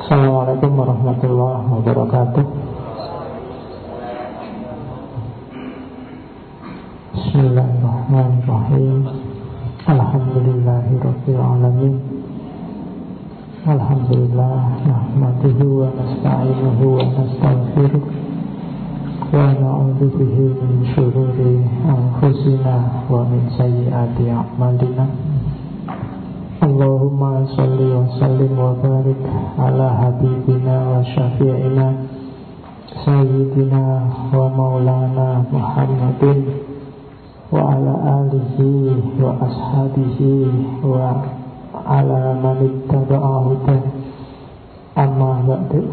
Assalamualaikum warahmatullahi wabarakatuh. Bismillahirrahmanirrahim. Alhamdulillahirabbil alamin. Alhamdulillah nahmaduhu wa nasta'inuhu wa nastaghfiruh wa na'udzu bihi min syururi anfusina wa min sayyiati a'malina. Allahumma sholli wa sallim wa barik ala habibina wa syafi'ina sayyidina wa maulana Muhammadin wa ala alihi wa ashabihi wa ala man ittaba'ahu amma ba'du.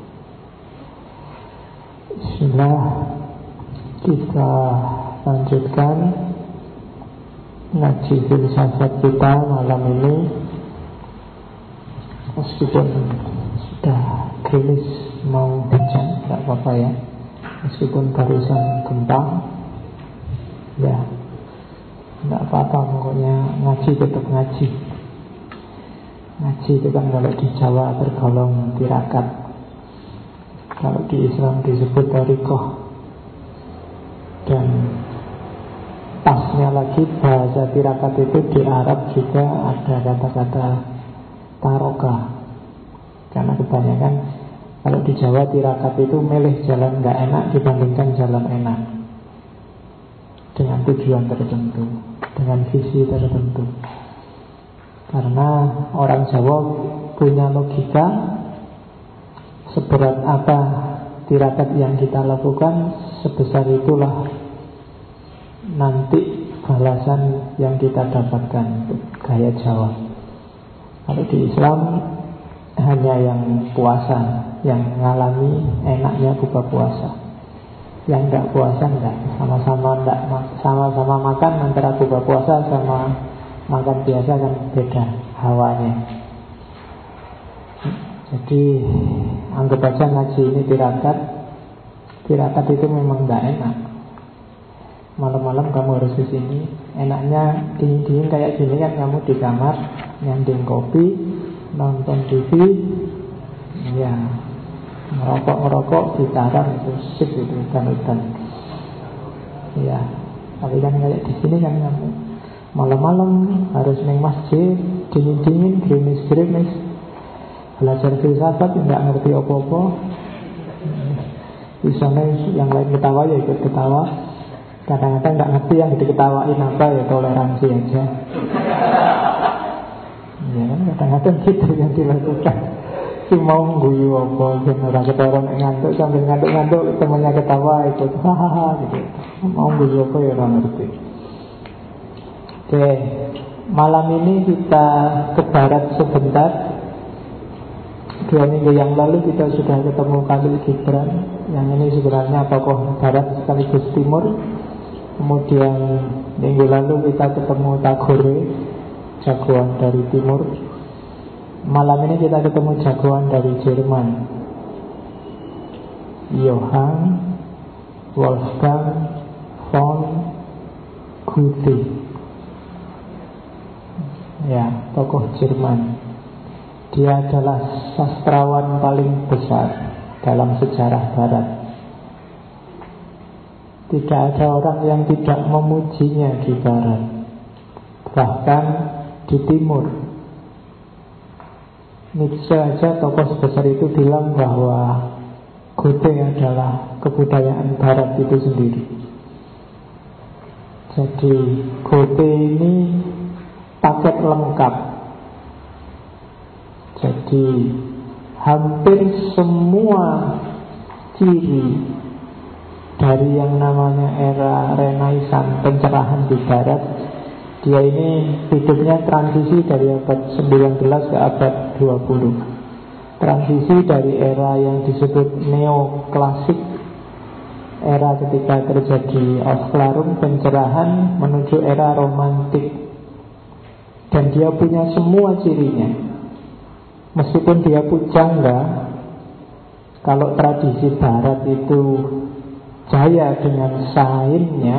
Bismillah, kita lanjutkan ngaji filsafat kita malam ini. Meskipun sudah krimis mau hujan, tidak apa-apa ya. Meskipun barusan gempa, ya tidak apa-apa, pokoknya ngaji tetap ngaji. Ngaji itu kan kalau di Jawa tergolong tirakat, kalau di Islam disebut thariqah. Dan pasnya lagi bahasa tirakat itu di Arab juga ada kata-kata taroka. Karena kebanyakan kalau di Jawa tirakat itu milih jalan gak enak dibandingkan jalan enak, dengan tujuan tertentu, dengan visi tertentu. Karena orang Jawa punya logika, seberat apa tirakat yang kita lakukan, sebesar itulah nanti balasan yang kita dapatkan. Gaya Jawa. Kalau di Islam hanya yang puasa yang ngalami enaknya buka puasa, yang enggak puasa enggak, sama-sama makan. Antara buka puasa sama makan biasa kan beda hawanya. Jadi anggap aja ngaji ini tirakat. Tirakat itu memang enggak enak. Malam-malam kamu harus ke sini. Enaknya dingin-dingin kayak gini kan, kamu di kamar nyanding kopi, nonton TV, ya ngerokok gitaran itu sip itu dan ya. Tapi kan kayak di sini kan kamu malam-malam harus neng masjid, dingin-dingin, gerimis-gerimis, belajar filsafat, nggak ngerti apa-apa. Misalnya yang lain ketawa ya ikut ketawa. Kadang-kadang nggak ngerti yang diketawain apa, ya toleransi aja. Ya kan kadang-kadang gitu yang dilakukan. Si mau guyu apa, orang ketawa ngantuk, sambil ngantuk-ngantuk temannya ketawa ikut hahaha gitu. Mau guyu apa ya orang ngerti. Oke, malam ini kita ke barat sebentar. 2 minggu yang lalu kita sudah ketemu Khalil Gibran. Yang ini sebenarnya tokoh barat sekaligus timur. Kemudian minggu lalu kita ketemu Tagore, jagoan dari timur. Malam ini kita ketemu jagoan dari Jerman, Johann Wolfgang von Goethe. Ya, tokoh Jerman. Dia adalah sastrawan paling besar dalam sejarah barat. Tidak ada orang yang tidak memujinya di barat, bahkan di timur. Nietzsche aja, tokoh sebesar itu, bilang bahwa Goethe adalah kebudayaan barat itu sendiri. Jadi Goethe ini paket lengkap. Jadi hampir semua ciri dari yang namanya era Renaissance, pencerahan di barat, dia ini hidupnya transisi dari abad 19 ke abad 20. Transisi dari era yang disebut neoklasik, era ketika terjadi Aufklärung, pencerahan, menuju era romantik. Dan dia punya semua cirinya. Meskipun dia pujangga, kalau tradisi barat itu jaya dengan sainnya,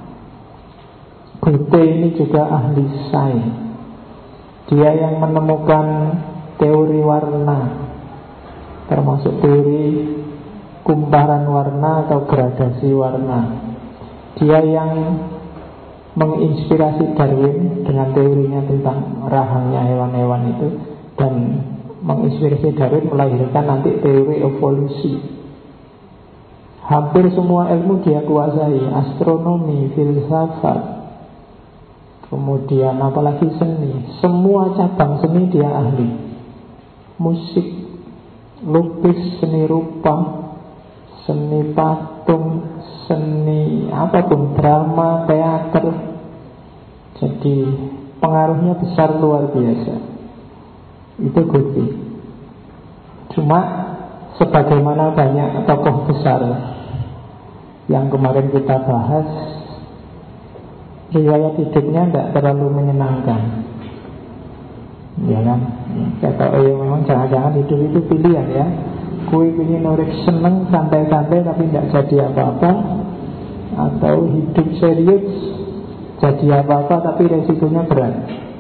Goethe ini juga ahli sains. Dia yang menemukan teori warna, termasuk teori kumparan warna atau gradasi warna. Dia yang menginspirasi Darwin dengan teorinya tentang rahangnya hewan-hewan itu, dan menginspirasi Darwin melahirkan nanti teori evolusi. Hampir semua ilmu dia kuasai, astronomi, filsafat, kemudian apalagi seni. Semua cabang seni dia ahli. Musik, lukis, seni rupa, seni patung, seni apapun, drama, teater. Jadi pengaruhnya besar, luar biasa. Itu Goethe. Cuma sebagaimana banyak tokoh besar yang kemarin kita bahas, riwayat hidupnya tidak terlalu menyenangkan. Ya kan? Kata memang jangan-jangan hidup itu pilihan ya. Kui ingin urip seneng, santai-santai tapi tidak jadi apa-apa, atau hidup serius jadi apa-apa tapi resikonya berat.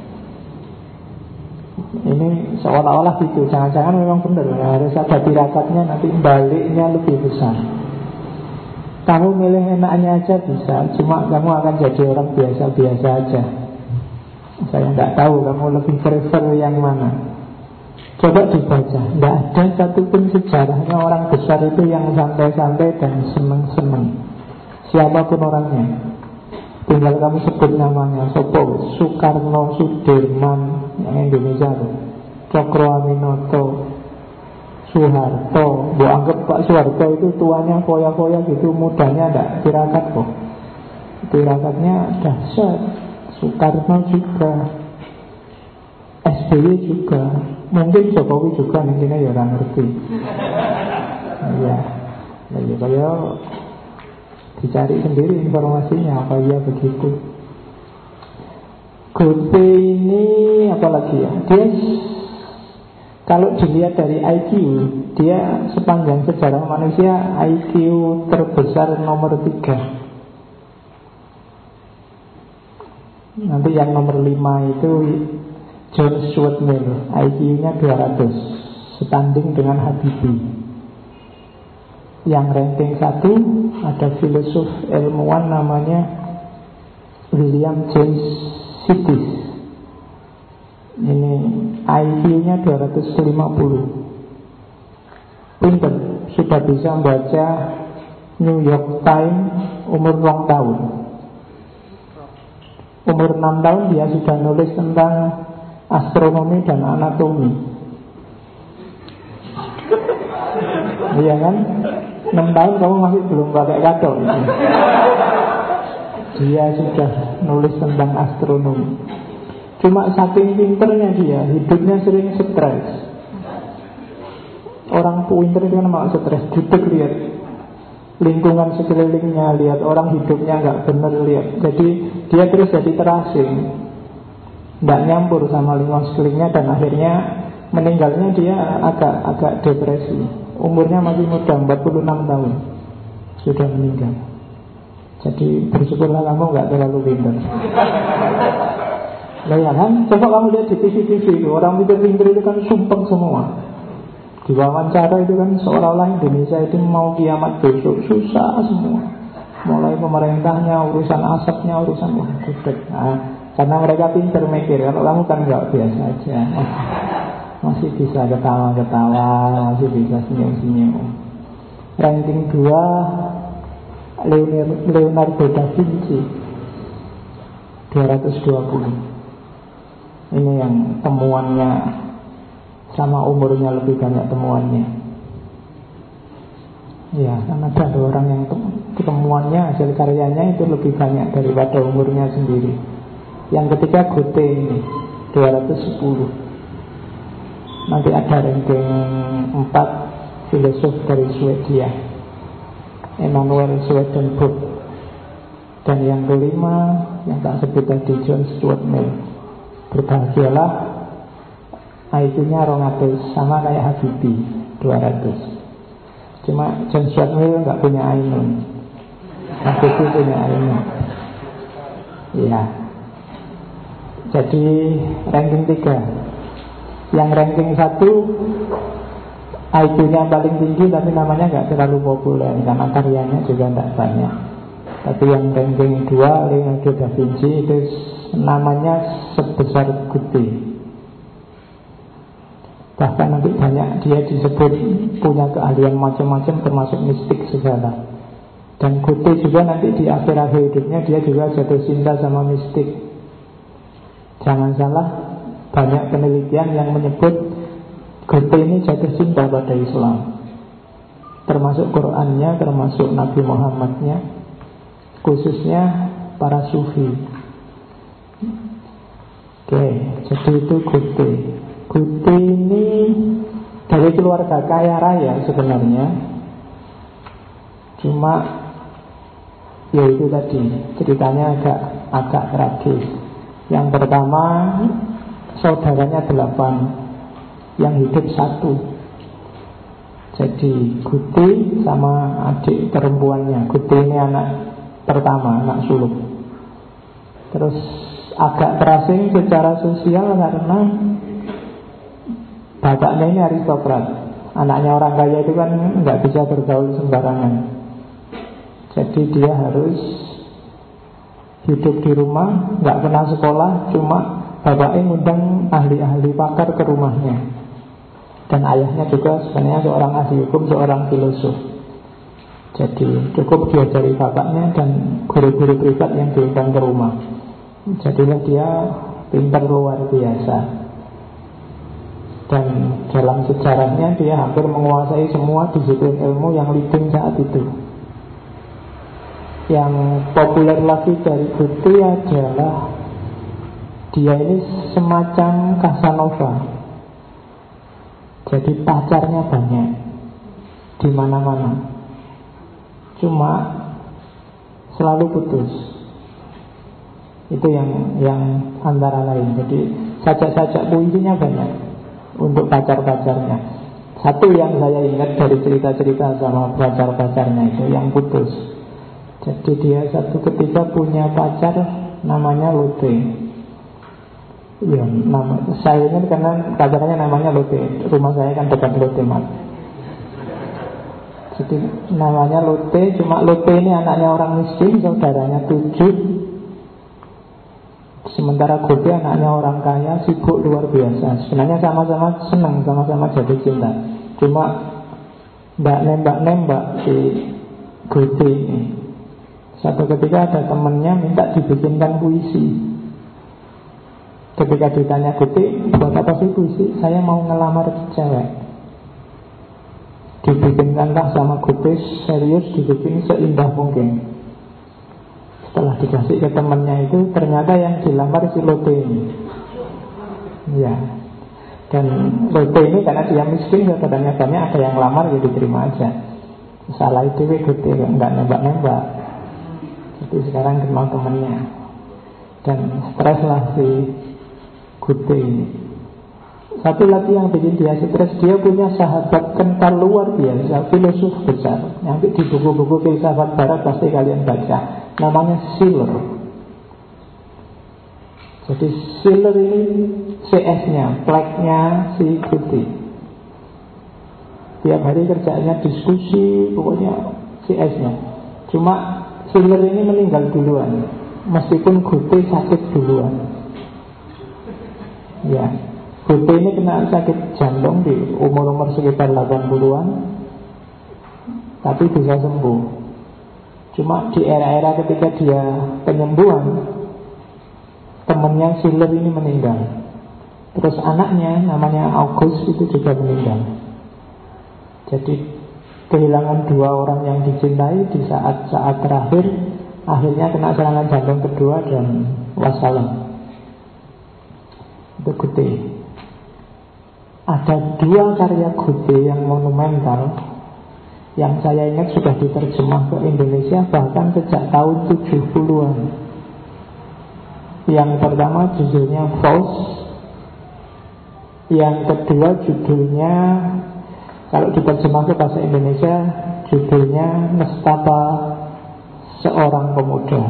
Ini seolah-olah gitu. Jangan-jangan memang benar, harus ada tirakatnya, nanti baliknya lebih besar. Kamu milih enaknya aja bisa, cuma kamu akan jadi orang biasa-biasa aja. Saya tidak tahu kamu lebih prefer yang mana. Coba dibaca, tidak ada satupun sejarahnya orang besar itu yang santai-santai dan seneng-seneng. Siapapun orangnya, tinggal kamu sebut namanya. Sopo, Soekarno, Sudirman, yang Indonesia tuh, Cokroaminoto, Soeharto. Bu anggap Pak Soeharto itu tuanya foya-foya gitu, mudanya tidak tirakat kok. Tirakatnya dahsyat. Soekarno juga, SBY juga, mungkin Jokowi juga, mungkin ya orang ngerti. Ya, lagi kayak dicari sendiri informasinya apa ya begitu. Goethe ini apalagi ya, dia kalau dilihat dari IQ, dia sepanjang sejarah manusia IQ terbesar nomor 3. Nanti yang nomor 5 itu John Stuart Mill, IQ-nya 200, setanding dengan Habibie. Yang ranking 1 ada filosof ilmuwan namanya William James Sidis. Ini IQ-nya 250. Pinter, sudah bisa membaca New York Times umur 2 tahun. Umur 6 tahun dia sudah nulis tentang astronomi dan anatomi. Iya kan? 6 tahun kamu masih belum pakai katok. Dia sudah nulis tentang astronomi. Cuma saking pinternya dia, hidupnya sering stres. Orang pinter itu kan malah stres. Duduk lihat lingkungan sekelilingnya, lihat orang hidupnya nggak benar, lihat. Jadi dia terus jadi terasing, nggak nyampur sama lingkungan sekelilingnya, dan akhirnya meninggalnya dia agak depresi. Umurnya masih muda, 46 tahun sudah meninggal. Jadi bersyukurlah kamu nggak terlalu pintar. Lah ya kan, coba kamu lihat di TV-TV, orang pintar-pintar itu kan sumpeng semua. Di wawancara itu kan seolah-olah Indonesia itu mau kiamat besok, susah semua. Mulai pemerintahnya, urusan asapnya, urusan gudeg. Karena mereka pintar mikir. Kalau kamu kan nggak, biasa aja. Masih bisa ketawa-ketawa, masih bisa senyum-senyum. Ranking 2 Leonardo da Vinci 220. Ini yang temuannya sama umurnya lebih banyak temuannya. Ya, karena ada orang yang temuannya, hasil karyanya itu lebih banyak daripada umurnya sendiri. Yang ketiga Goethe ini 210. Nanti ada ranking 4 filosof dari Swedia, Emanuel Swedenborg. Dan yang kelima yang tak sebut tadi, John Stuart Mill. Berbahagialah, IQ-nya 200, sama kayak Habibie 200. Cuma John Stuart Mill nggak punya Ainun, Habibie punya Ainun. Ya. Jadi ranking 3. Yang ranking 1 IQ-nya paling tinggi tapi namanya nggak terlalu populer karena karyanya juga nggak banyak. Tapi yang ranking 2 Leonardo da Vinci itu namanya sebesar Guti. Bahkan nanti banyak dia disebut punya keahlian macam-macam termasuk mistik segala. Dan Guti juga nanti di akhir-akhir hidupnya dia juga jatuh cinta sama mistik. Jangan salah, banyak penelitian yang menyebut Guti ini jatuh cinta pada Islam, termasuk Qurannya, termasuk Nabi Muhammadnya, khususnya para sufi. Oke, jadi itu Guti. Guti ini dari keluarga kaya raya sebenarnya. Cuma ya itu tadi ceritanya agak tragis. Yang pertama, saudaranya 8, yang hidup 1. Jadi Guti sama adik perempuannya. Guti ini anak pertama, anak sulung. Terus agak terasing secara sosial karena bapaknya ini aristokrat. Anaknya orang kaya itu kan nggak bisa bergaul sembarangan. Jadi dia harus hidup di rumah, nggak pernah sekolah, cuma bapaknya ngundang ahli-ahli pakar ke rumahnya. Dan ayahnya juga sebenarnya seorang ahli hukum, seorang filosof. Jadi cukup diajari bapaknya dan guru-guru privat yang diundang ke rumah. Jadilah dia pintar luar biasa. Dan dalam sejarahnya dia hampir menguasai semua disiplin ilmu yang leading saat itu. Yang populer lagi dari Guti adalah dia ini semacam Casanova. Jadi pacarnya banyak di mana-mana. Cuma selalu putus. Itu yang antara lain. Jadi sajak-sajak puisinya banyak untuk pacar-pacarnya. Satu yang saya ingat dari cerita-cerita sama pacar-pacarnya itu yang putus. Jadi dia satu ketika punya pacar namanya Lotte. Ya, saya ingat karena pacarnya namanya Lotte. Rumah saya kan dekat Lotte Mart. Jadi namanya Lotte. Cuma Lotte ini anaknya orang miskin, saudaranya 7. Sementara Guti anaknya orang kaya, sibuk luar biasa. Sebenarnya sama-sama senang, sama-sama jatuh cinta. Cuma nggak nembak-nembak si Guti ini. Satu ketika ada temennya minta dibikinkan puisi. Ketika ditanya Guti, buat apa sih puisi? Saya mau ngelamar cewek. Dibikinkanlah sama Guti, serius dibikin seindah mungkin. Setelah dikasih ke temannya itu, ternyata yang dilamar si Lotte ini. Ya. Dan Lotte ini karena dia miskin, saudaranya banyak, ada yang lamar, ya diterima aja. Salah itu Guti, enggak nembak-nembak. Jadi sekarang kenal temannya. Dan stres lah si Guti ini. Satu lagi yang bikin dia stres, dia punya sahabat kental luar biasa, filosof besar. Nanti di buku-buku filsafat barat pasti kalian baca. Namanya Schiller. Jadi Schiller ini CS-nya, plek-nya si Guti. Tiap hari kerjanya diskusi, pokoknya CS-nya. Cuma Schiller ini meninggal duluan, meskipun Guti sakit duluan. Ya, Guti ini kena sakit jantung di umur-umur sekitar 80-an, tapi bisa sembuh. Cuma di era-era ketika dia penyembuhan, temannya Schiller ini meninggal. Terus anaknya namanya August itu juga meninggal. Jadi kehilangan 2 orang yang dicintai di saat-saat terakhir, akhirnya kena serangan jantung kedua dan wassalam. Itu Guti. Ada 2 karya Guti yang monumental, yang saya ingat sudah diterjemah ke Indonesia bahkan sejak tahun 70-an. Yang pertama judulnya Faust. Yang kedua judulnya, kalau diterjemah ke bahasa Indonesia, judulnya Nestapa Seorang Pemuda.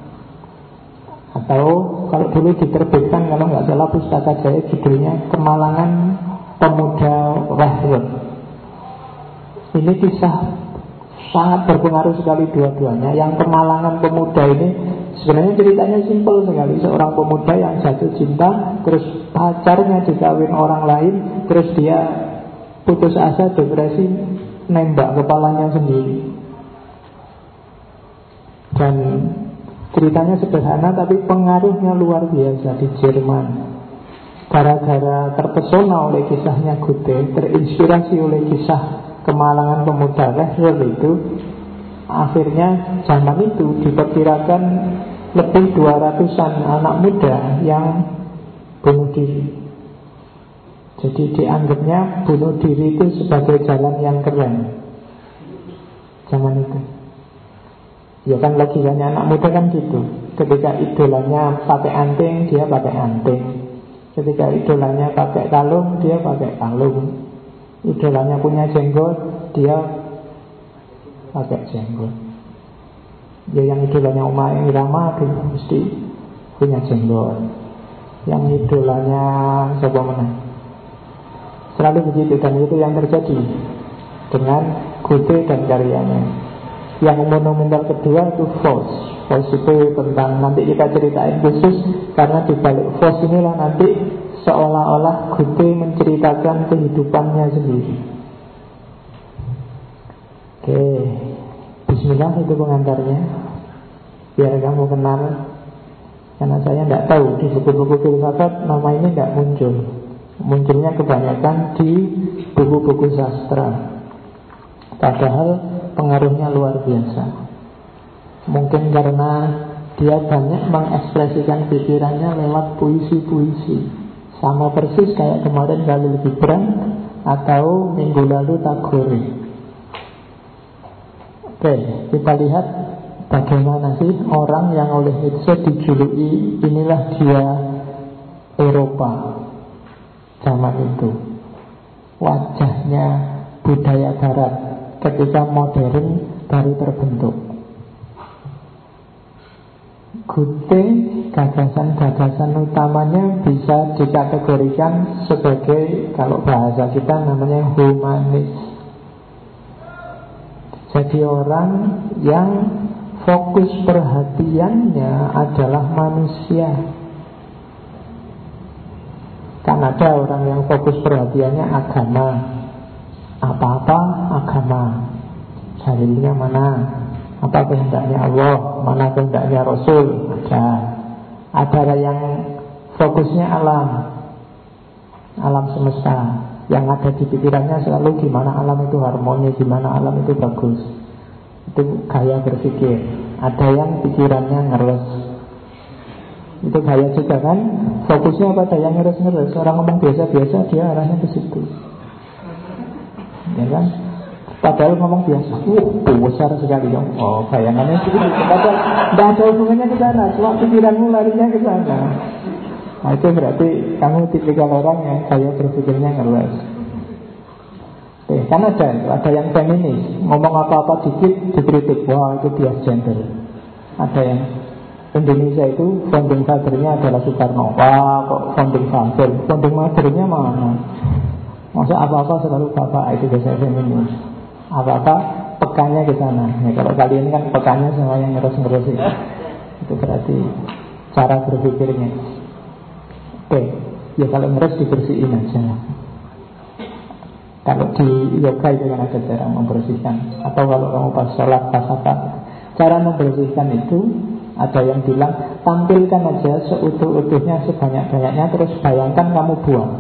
Atau kalau dulu diterbitkan, kalau nggak salah Pustaka Jaya, judulnya Kemalangan Pemuda Wahwet. Ini kisah sangat berpengaruh sekali dua-duanya. Yang Kemalangan Pemuda ini sebenarnya ceritanya simpel sekali. Seorang pemuda yang jatuh cinta, terus pacarnya dikawin orang lain, terus dia putus asa, depresi, nembak kepalanya sendiri. Dan ceritanya sederhana tapi pengaruhnya luar biasa di Jerman. Gara-gara terpesona oleh kisahnya Goethe, terinspirasi oleh kisah Kemalangan Pemuda Lesser itu, akhirnya zaman itu diperkirakan lebih 200-an anak muda yang bunuh diri. Jadi dianggapnya bunuh diri itu sebagai jalan yang keren zaman itu. Ya kan logikanya anak muda kan gitu. Ketika idolanya pakai anting, dia pakai anting. Ketika idolanya pakai kalung, dia pakai kalung. Idolanya punya jenggot, dia pakai jenggot. Ya yang idolanya Uma Irama dulu mesti punya jenggot. Yang idolanya siapa mana? Selalu begitu, dan itu yang terjadi dengan Goethe dan karyanya. Yang monumental kedua itu Faust. Faust itu tentang, nanti kita ceritain khusus, karena di balik Faust inilah nanti seolah-olah Goethe menceritakan kehidupannya sendiri. Oke, bismillah, itu pengantarnya, biar kamu kenal. Karena saya tidak tahu di buku-buku filsafat nama ini tidak muncul. Munculnya kebanyakan di buku-buku sastra. Padahal pengaruhnya luar biasa. Mungkin karena dia banyak mengekspresikan pikirannya lewat puisi-puisi. Sama persis kayak kemarin Khalil Gibran atau minggu lalu Tagore. Oke, kita lihat bagaimana sih orang yang oleh Nietzsche dijuluki inilah dia Eropa zaman itu. Wajahnya budaya barat ketika modern baru terbentuk. Goethe, gagasan-gagasan utamanya bisa dikategorikan sebagai, kalau bahasa kita namanya humanis. Jadi orang yang fokus perhatiannya adalah manusia. Kan ada orang yang fokus perhatiannya agama. Apa-apa agama. Dalilnya mana? Apa kehendaknya Allah, mana kehendaknya Rasul. Ada yang fokusnya alam semesta. Yang ada di pikirannya selalu gimana alam itu harmoni, gimana alam itu bagus. Itu gaya berpikir. Ada yang pikirannya ngeres. Itu gaya juga kan. Fokusnya pada yang ngeres-ngeres. Orang ngomong biasa-biasa, dia arahnya ke situ. Ya kan? Padahal ngomong biasa, besar sekali dong. Oh, bayangannya segitu. Padahal tidak ada hubungannya ke sana. Cuma pikiranmu larinya ke sana. Nah, itu berarti kamu tipikal orang yang gaya berpikirnya ngeles. Kan ada yang feminis, ngomong apa-apa dikit dikritik. Wah, itu bias gender. Ada yang Indonesia itu founding father-nya adalah Soekarno. Wah, kok founding father? Founding mother-nya mana? Masa apa-apa selalu bapak, itu biasa feminis. Apa-apa pekannya ke sana. Ya, kalau kali ini kan pekannya sama yang ngeres-ngeres itu berarti cara berpikirnya. Oke, ya kalau ngeres dibersihin aja. Kalau di yoga itu kan ada cara membersihkan. Atau kalau kamu pas sholat, pas apa, cara membersihkan itu ada yang bilang tampilkan aja seutuh-utuhnya, sebanyak-banyaknya, terus bayangkan kamu buang.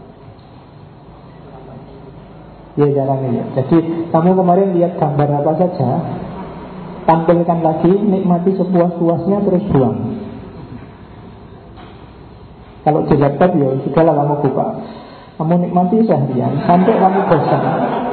Ya jarang ya. Jadi kamu kemarin lihat gambar apa saja, tampilkan lagi, nikmati sepuas-puasnya, terus buang. Kalau di laptop ya sudahlah, kamu buka, kamu nikmati seharian sampai kamu bosan.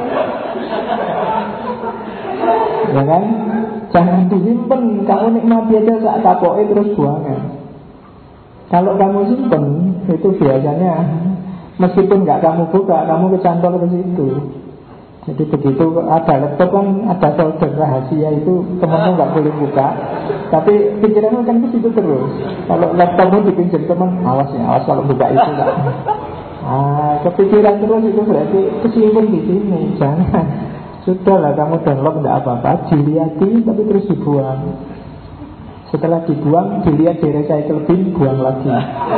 Ya kan? Jangan disimpan, kamu nikmati aja saat kapoknya terus buang ya. Kalau kamu simpen, itu biasanya meskipun nggak kamu buka, kamu kecantol ke situ. Jadi begitu ada laptop kan ada folder rahasia itu temanmu nggak boleh buka, tapi pikiranmu kan ke situ terus. Kalau laptopmu dipinjam teman, awas ya, awas kalau buka itu lah. Kepikiran terus itu berarti kesimpan di sini. Jangan Sudahlah kamu download tidak apa-apa, dilihatin tapi terus dibuang. Setelah dibuang, dilihat di recycle bin, buang lagi.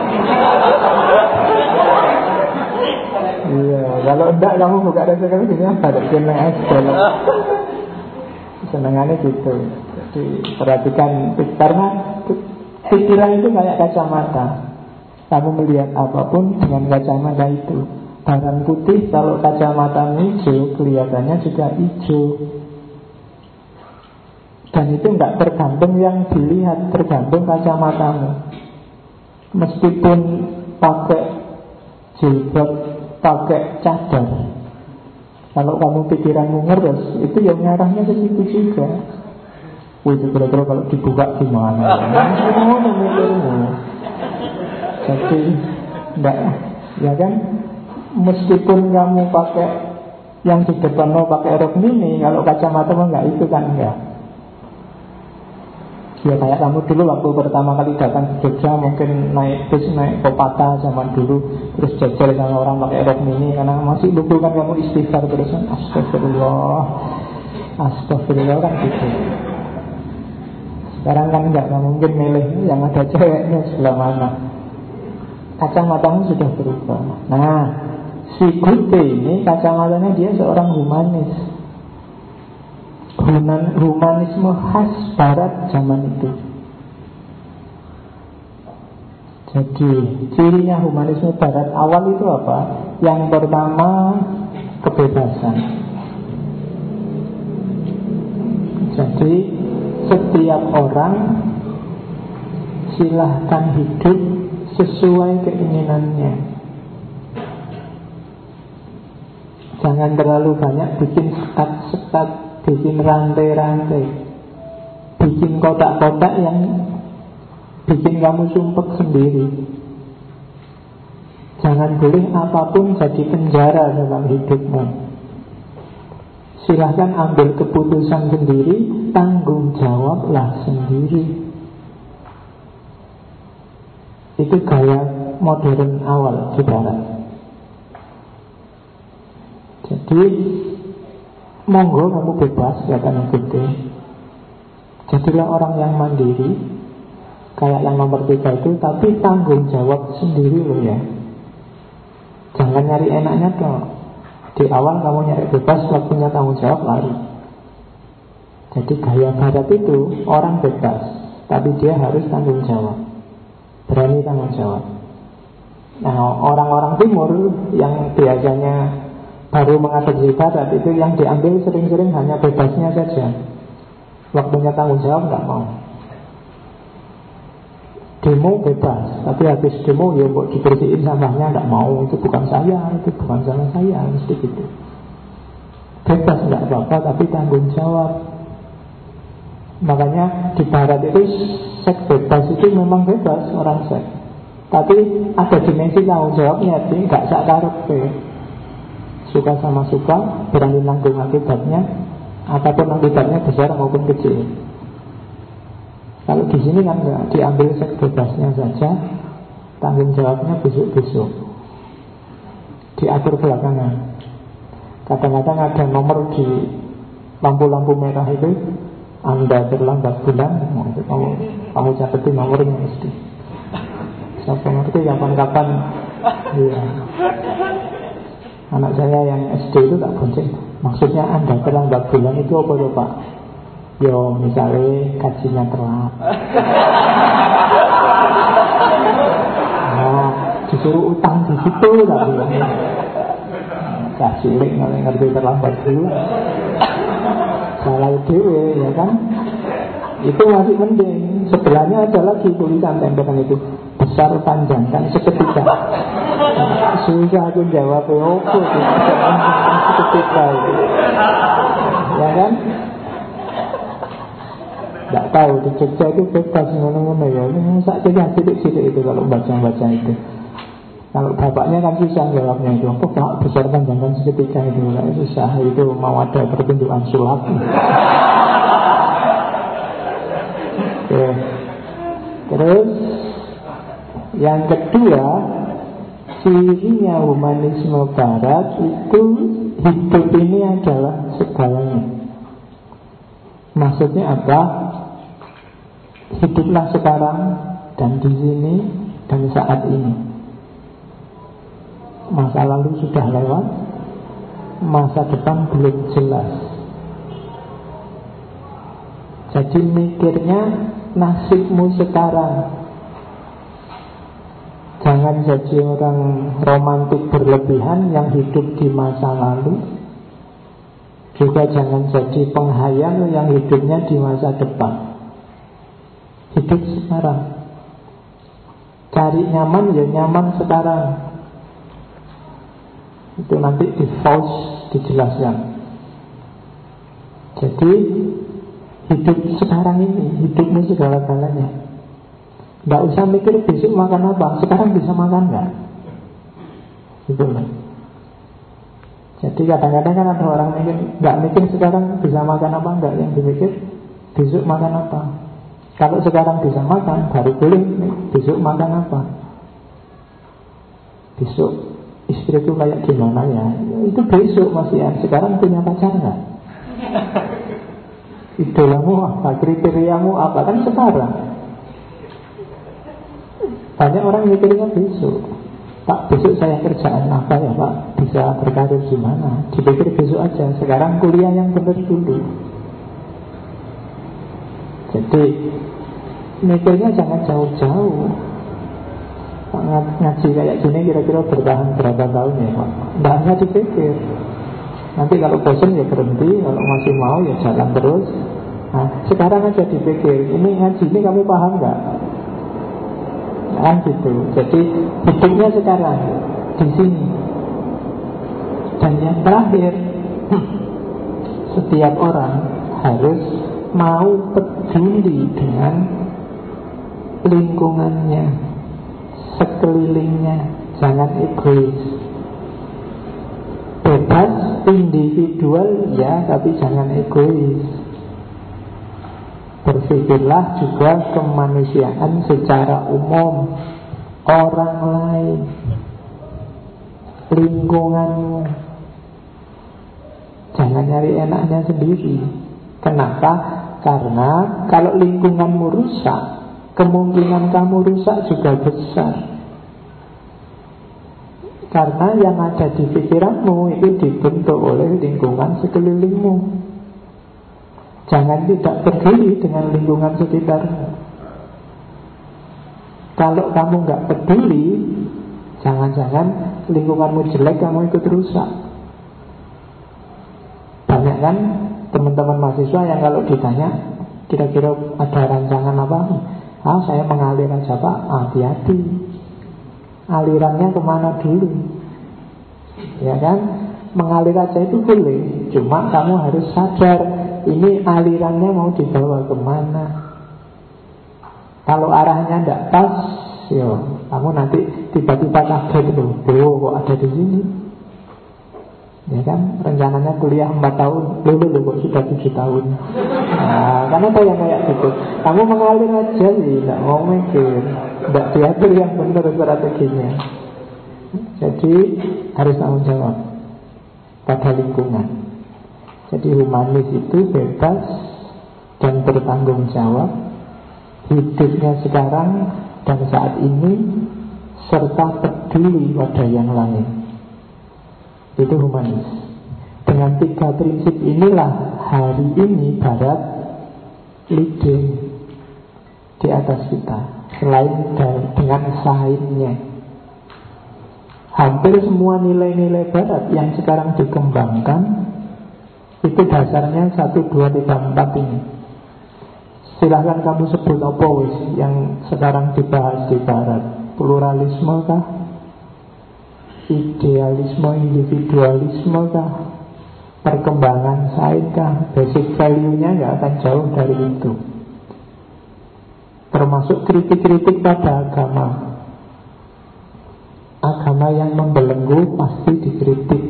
Iya, kalau enggak kamu buka recycle bin apa? Seneng aja. Senengannya gitu. Jadi perhatikan, karena pikiran itu kayak kacamata. Kamu melihat apapun dengan kacamata itu. Barang putih kalau kacamata hijau, kelihatannya juga hijau. Dan itu enggak tergantung yang dilihat, tergantung kacamatamu. Meskipun pakai jilbab, pakai cadar, kalau kamu pikiranmu ngeres, itu yang ngarahnya ke situ juga. Wih, kira-kira kalau dibuka gimana? Semua mikirmu. Jadi, enggak, ya kan? Meskipun kamu pakai yang di depan mau pakai rok mini, kalau kacamata enggak, itu kan enggak. Ya kayak kamu dulu waktu pertama kali datang ke Jogja, mungkin naik bis, naik Kopata zaman dulu, terus jajal sama orang pakai rok mini, karena masih lugu kan kamu istighfar terus, astagfirullah, astagfirullah kan gitu. Sekarang kan enggak mungkin milih yang ada ceweknya sebelah mana. Kacamatanya sudah berubah. Nah, si Goethe ini kacamatanya dia seorang humanis. Humanisme khas barat zaman itu. Jadi cirinya humanisme barat awal itu apa? Yang pertama, kebebasan. Jadi setiap orang silahkan hidup sesuai keinginannya. Jangan terlalu banyak bikin sekat-sekat, bikin rantai-rantai, bikin kotak-kotak yang bikin kamu sumpek sendiri. Jangan boleh apapun jadi penjara dalam hidupmu. Silahkan ambil keputusan sendiri, tanggung jawablah sendiri. Itu gaya modern awal di barat. Jadi monggo kamu bebas, katanya Goethe. Jadilah orang yang mandiri, kayak yang nomor 3 itu, tapi tanggung jawab sendiri loh ya. Jangan nyari enaknya toh. Di awal kamu nyari bebas, waktunya tanggung jawab lari. Jadi gaya barat itu orang bebas, tapi dia harus tanggung jawab, berani tanggung jawab. Nah, orang-orang timur yang biasanya baru mengadopsi barat itu yang diambil sering-sering hanya bebasnya saja. Waktunya tanggung jawab nggak mau. Demo bebas, tapi habis demo ya buat dibersihin sampahnya nggak mau. Itu bukan saya, itu bukan salah saya, mesti gitu. Bebas nggak apa-apa, tapi tanggung jawab. Makanya di barat itu seks bebas itu memang bebas orang seks, tapi ada dimensi tanggung jawabnya. Jadi nggak sakarep. Suka sama suka, berani nanggung akibatnya, ataupun akibatnya besar maupun kecil. Kalau di sini kan enggak, diambil seks bebasnya saja, tanggung jawabnya besok-besok, diatur belakangan. Kadang-kadang ada nomor di lampu-lampu merah itu, Anda terlambat bulan, itu kamu catetin nomornya mesti. Siapa ngerti kapan-kapan. Iya. Anak saya yang SD itu tak bonceng. Maksudnya Anda terlambat bulan itu apa tuh Pak? Yo misalnya gajinya telat. Nah, disuruh utang di situ tak bilangnya. Kasih link kalau ngerti terlambat dulu. Salah dewe ya kan? Itu masih mending. Sebelahnya ada lagi tulisan tempelan itu, besar panjang kan seketika. Susah aku jawab apa seketika itu. Ya kan? Tidak tahu di Jogja itu bebas ngono-ngono ya. Sak cilik-cilik itu kalau baca-baca itu. Kalau bapaknya kan susah jawabnya itu. Kok Pak besar panjang kan seketika itu? Susah, itu mau ada pertunjukan sulap. Oke. Terus yang kedua, cirinya humanisme barat itu hidup ini adalah segalanya. Maksudnya apa? Hiduplah sekarang dan di sini dan saat ini. Masa lalu sudah lewat, masa depan belum jelas. Jadi mikirnya nasibmu sekarang. Jangan jadi orang romantik berlebihan yang hidup di masa lalu. Juga jangan jadi penghayal yang hidupnya di masa depan. Hidup sekarang. Cari nyaman ya nyaman sekarang. Itu nanti di Faust dijelaskan. Jadi hidup sekarang ini, hidupmu segala-galanya. Tidak usah mikir besok makan apa, sekarang bisa makan nggak? Gitu lah. Jadi kadang-kadang kan ada orang mikir, nggak mikir sekarang bisa makan apa enggak, yang dimikir besok makan apa. Kalau sekarang bisa makan, baru boleh besok makan apa. Besok istri itu kayak gimana ya? Itu besok masih ya. Sekarang punya pacar nggak? Idolamu apa? Kriteriamu apa? Kan sekarang. Banyak orang mikirnya besok. Pak, besok saya kerjaan apa ya Pak? Bisa berkarir gimana? Dipikir besok aja. Sekarang kuliah yang benar dulu. Jadi mikirnya jangan jauh-jauh. Pak, ngaji kayak gini kira-kira bertahan berapa tahun ya Pak? Nggak hanya dipikir. Nanti kalau bosan ya berhenti. Kalau masih mau ya jalan terus. Nah, sekarang aja dipikir. Ini ngaji ini kamu paham nggak? Kan gitu. Jadi hidupnya sekarang di sini. Dan yang terakhir, setiap orang harus mau peduli dengan lingkungannya, sekelilingnya. Jangan egois. Bebas individual ya, tapi jangan egois. Berpikirlah juga kemanusiaan secara umum, orang lain, lingkunganmu. Jangan nyari enaknya sendiri. Kenapa? Karena kalau lingkunganmu rusak, kemungkinan kamu rusak juga besar. Karena yang ada di pikiranmu itu dibentuk oleh lingkungan sekelilingmu. Jangan tidak peduli dengan lingkungan sekitarmu. Kalau kamu nggak peduli, jangan-jangan lingkunganmu jelek, kamu ikut rusak. Banyak kan teman-teman mahasiswa yang kalau ditanya kira-kira ada rancangan apa? Saya mengalir aja Pak. Hati-hati. Alirannya kemana dulu? Ya kan? Mengalir aja itu boleh. Cuma kamu harus sadar ini alirannya mau dibawa kemana. Kalau arahnya tidak pas, kamu nanti tiba-tiba kaget loh, kok ada di sini. Ya kan, rencananya kuliah 4 tahun, kok sudah 7 tahun. Nah, karena ada yang kayak gitu. Kamu mengalir aja sih, tidak mau mikir, tidak diatur yang benar strateginya. Jadi harus tanggung jawab pada lingkungan. Jadi humanis itu bebas dan bertanggung jawab hidupnya sekarang dan saat ini, serta peduli pada yang lain. Itu humanis. Dengan 3 prinsip inilah hari ini Barat leading di atas kita. Selain dengan sainnya, hampir semua nilai-nilai Barat yang sekarang dikembangkan itu dasarnya 1, 2, 3, 4 ini. Silahkan kamu sebut apa wis yang sekarang dibahas di Barat. Pluralisme kah? Idealisme, individualisme kah? Perkembangan sains kah? Basic value-nya nggak akan jauh dari itu. Termasuk kritik-kritik pada agama. Agama yang membelenggu pasti dikritik.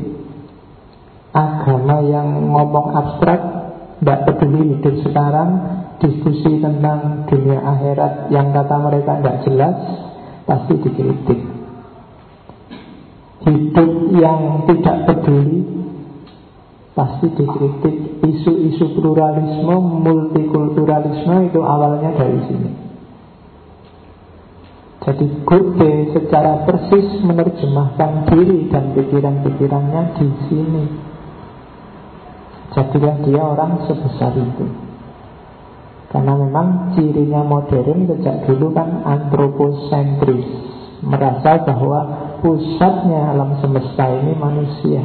Agama yang ngomong abstrak, tidak peduli hidup sekarang, diskusi tentang dunia akhirat yang kata mereka tidak jelas, pasti dikritik. Hidup yang tidak peduli, pasti dikritik. Isu-isu pluralisme, multikulturalisme itu awalnya dari sini. Jadi Goethe secara persis menerjemahkan diri dan pikiran-pikirannya di sini. Jadilah dia orang sebesar itu. Karena memang cirinya modern sejak dulu kan antroposentris, merasa bahwa pusatnya alam semesta ini manusia,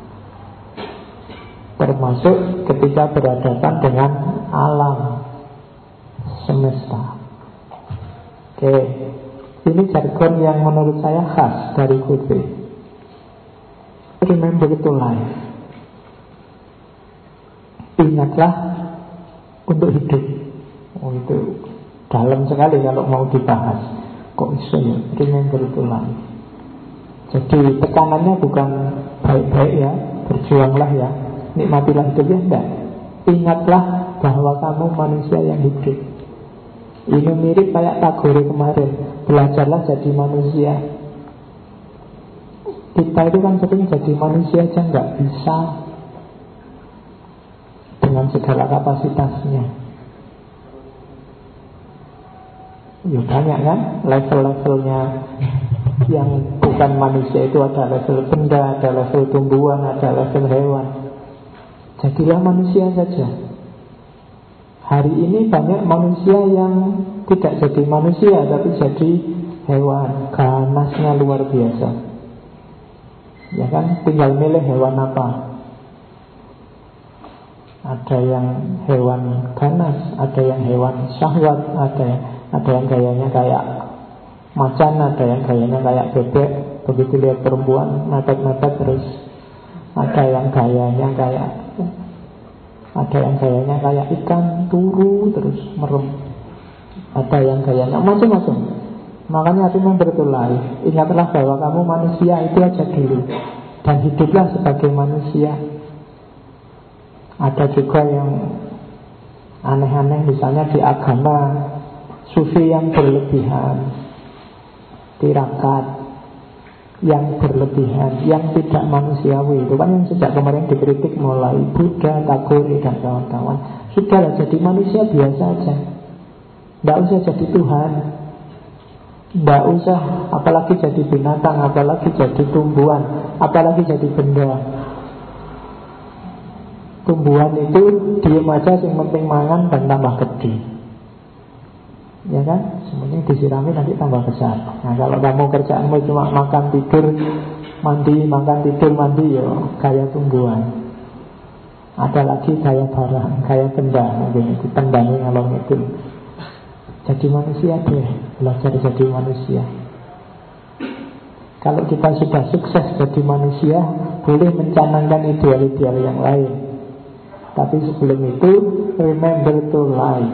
termasuk ketika berhadapan dengan alam semesta. Oke, ini jargon yang menurut saya khas dari Goethe. Remember to life. Ingatlah untuk hidup. Oh, itu dalam sekali kalau mau dibahas. Kok bisa ya? Remember to life. Jadi tekanannya bukan baik-baik ya, berjuanglah ya, nikmatilah hidupnya, enggak. Ingatlah bahwa kamu manusia yang hidup. Ini mirip kayak Tagore kemarin, belajarlah jadi manusia. Kita itu kan sering jadi manusia aja nggak bisa, dengan segala kapasitasnya. Ya banyak kan level-levelnya. Yang bukan manusia itu ada level benda, ada level tumbuhan, ada level hewan. Jadilah manusia saja. Hari ini banyak manusia yang tidak jadi manusia tapi jadi hewan. Ganasnya luar biasa. Ya kan, tinggal milih hewan apa. Ada yang hewan ganas, ada yang hewan syahwat, ada yang gayanya kayak macan, ada yang gayanya kayak bebek. Begitu lihat perempuan mepet-mepet terus. Ada yang gayanya kayak ikan turu terus merem. Ada yang gayanya macam-macam. Makanya remember to life. Ingatlah bahwa kamu manusia itu aja dulu, dan hiduplah sebagai manusia. Ada juga yang aneh-aneh, misalnya di agama sufi yang berlebihan, tirakat yang berlebihan, yang tidak manusiawi. Itu kan yang sejak kemarin dikritik mulai Buddha, Tagore dan kawan-kawan. Sudahlah, jadi manusia biasa aja, tidak usah jadi Tuhan, tidak usah apalagi jadi binatang, apalagi jadi tumbuhan, apalagi jadi benda. Tumbuhan itu diem aja, yang penting mangan dan tambah gede. Ya kan? Semuanya disirami nanti tambah besar. Nah, kalau kamu kerjaanmu cuma makan tidur mandi, makan tidur mandi, ya gaya tumbuhan. Ada lagi gaya barang, gaya benda, mungkin itu tendangnya ngalor itu. Jadi manusia deh, belajar jadi manusia. Kalau kita sudah sukses jadi manusia, boleh mencanangkan ideal-ideal yang lain. Tapi sebelum itu, remember to life.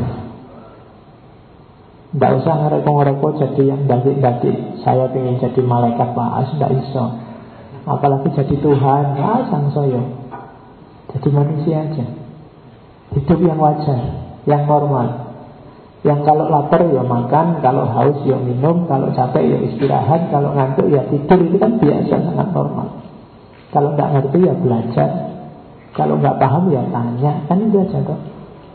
Tidak usah ngereko-ngereko jadi yang daki-daki. Saya ingin jadi malaikat, Pak. Tidak iso. Apalagi jadi Tuhan. Sang soyo. Jadi manusia aja. Hidup yang wajar, yang normal. Yang kalau lapar ya makan, kalau haus ya minum, kalau capek ya istirahat, kalau ngantuk ya tidur. Itu kan biasa, sangat normal. Kalau tidak ngerti ya belajar. Kalau nggak paham ya tanya. Kan itu aja toh.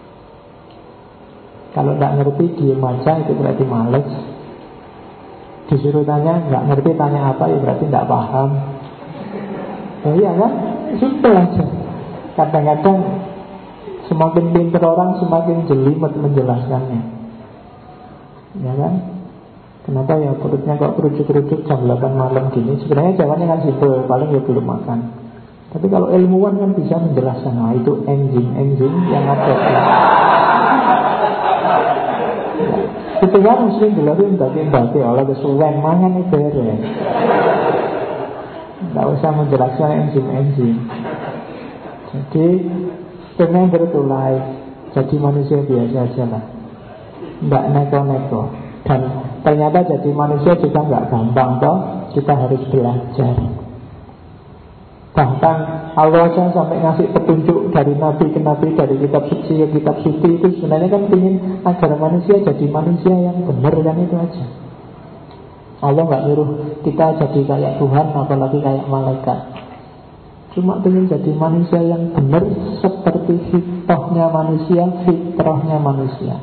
Kalau nggak ngerti diem aja, itu berarti males. Disuruh tanya, nggak ngerti tanya apa, ya berarti nggak paham. Oh iya kan, simpel aja. Kadang-kadang semakin pintar orang, semakin jelimet menjelaskannya. Ya kan? Kenapa ya perutnya kok kerucut-kerucut jam 8 malam gini? Sebenarnya jawabannya kan simpel, paling ya belum makan. Tapi kalau ilmuwan kan bisa menjelaskan, nah itu enzim yang ada. Itu kan muslim dilakuin bagi-bagi oleh kesuwen mangan itu ya. Tidak usah menjelaskan enzim. Jadi remember to life. Jadi manusia biasa aja lah, tidak neko-neko. Dan ternyata jadi manusia juga nggak gampang toh. Kita harus belajar. Bahkan Allah sampai ngasih petunjuk dari nabi ke nabi, dari kitab suci ke kitab suci. Itu sebenarnya kan ingin agar manusia jadi manusia yang benar, kan itu aja. Allah nggak nyuruh kita jadi kayak Tuhan, apalagi kayak malaikat. Cuma ingin jadi manusia yang benar seperti fitrahnya manusia.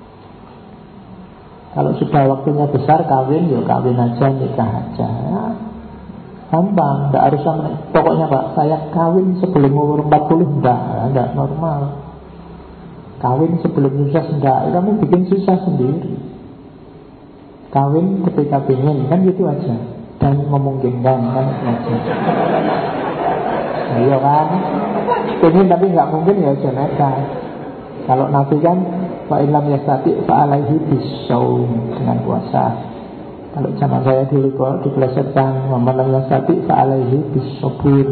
Kalau sudah waktunya besar kawin, ya kawin aja, nikah aja ya. Gampang, tidak harus sama. Pokoknya Pak, saya kawin sebelum umur 40, enggak normal. Kawin sebelum susah, enggak, kamu bikin susah sendiri. Kawin ketika pengen, kan gitu aja. Dan memungkinkan, kan aja. Iya kan, pengen tapi nggak mungkin ya jangan. Kalau Nabi kan fa'ilam yastati fa'alaihi bisawm, dengan puasa. Kalau zaman saya dulu kok dipelesetkan fa'ilam yastati fa'alaihi bisabur.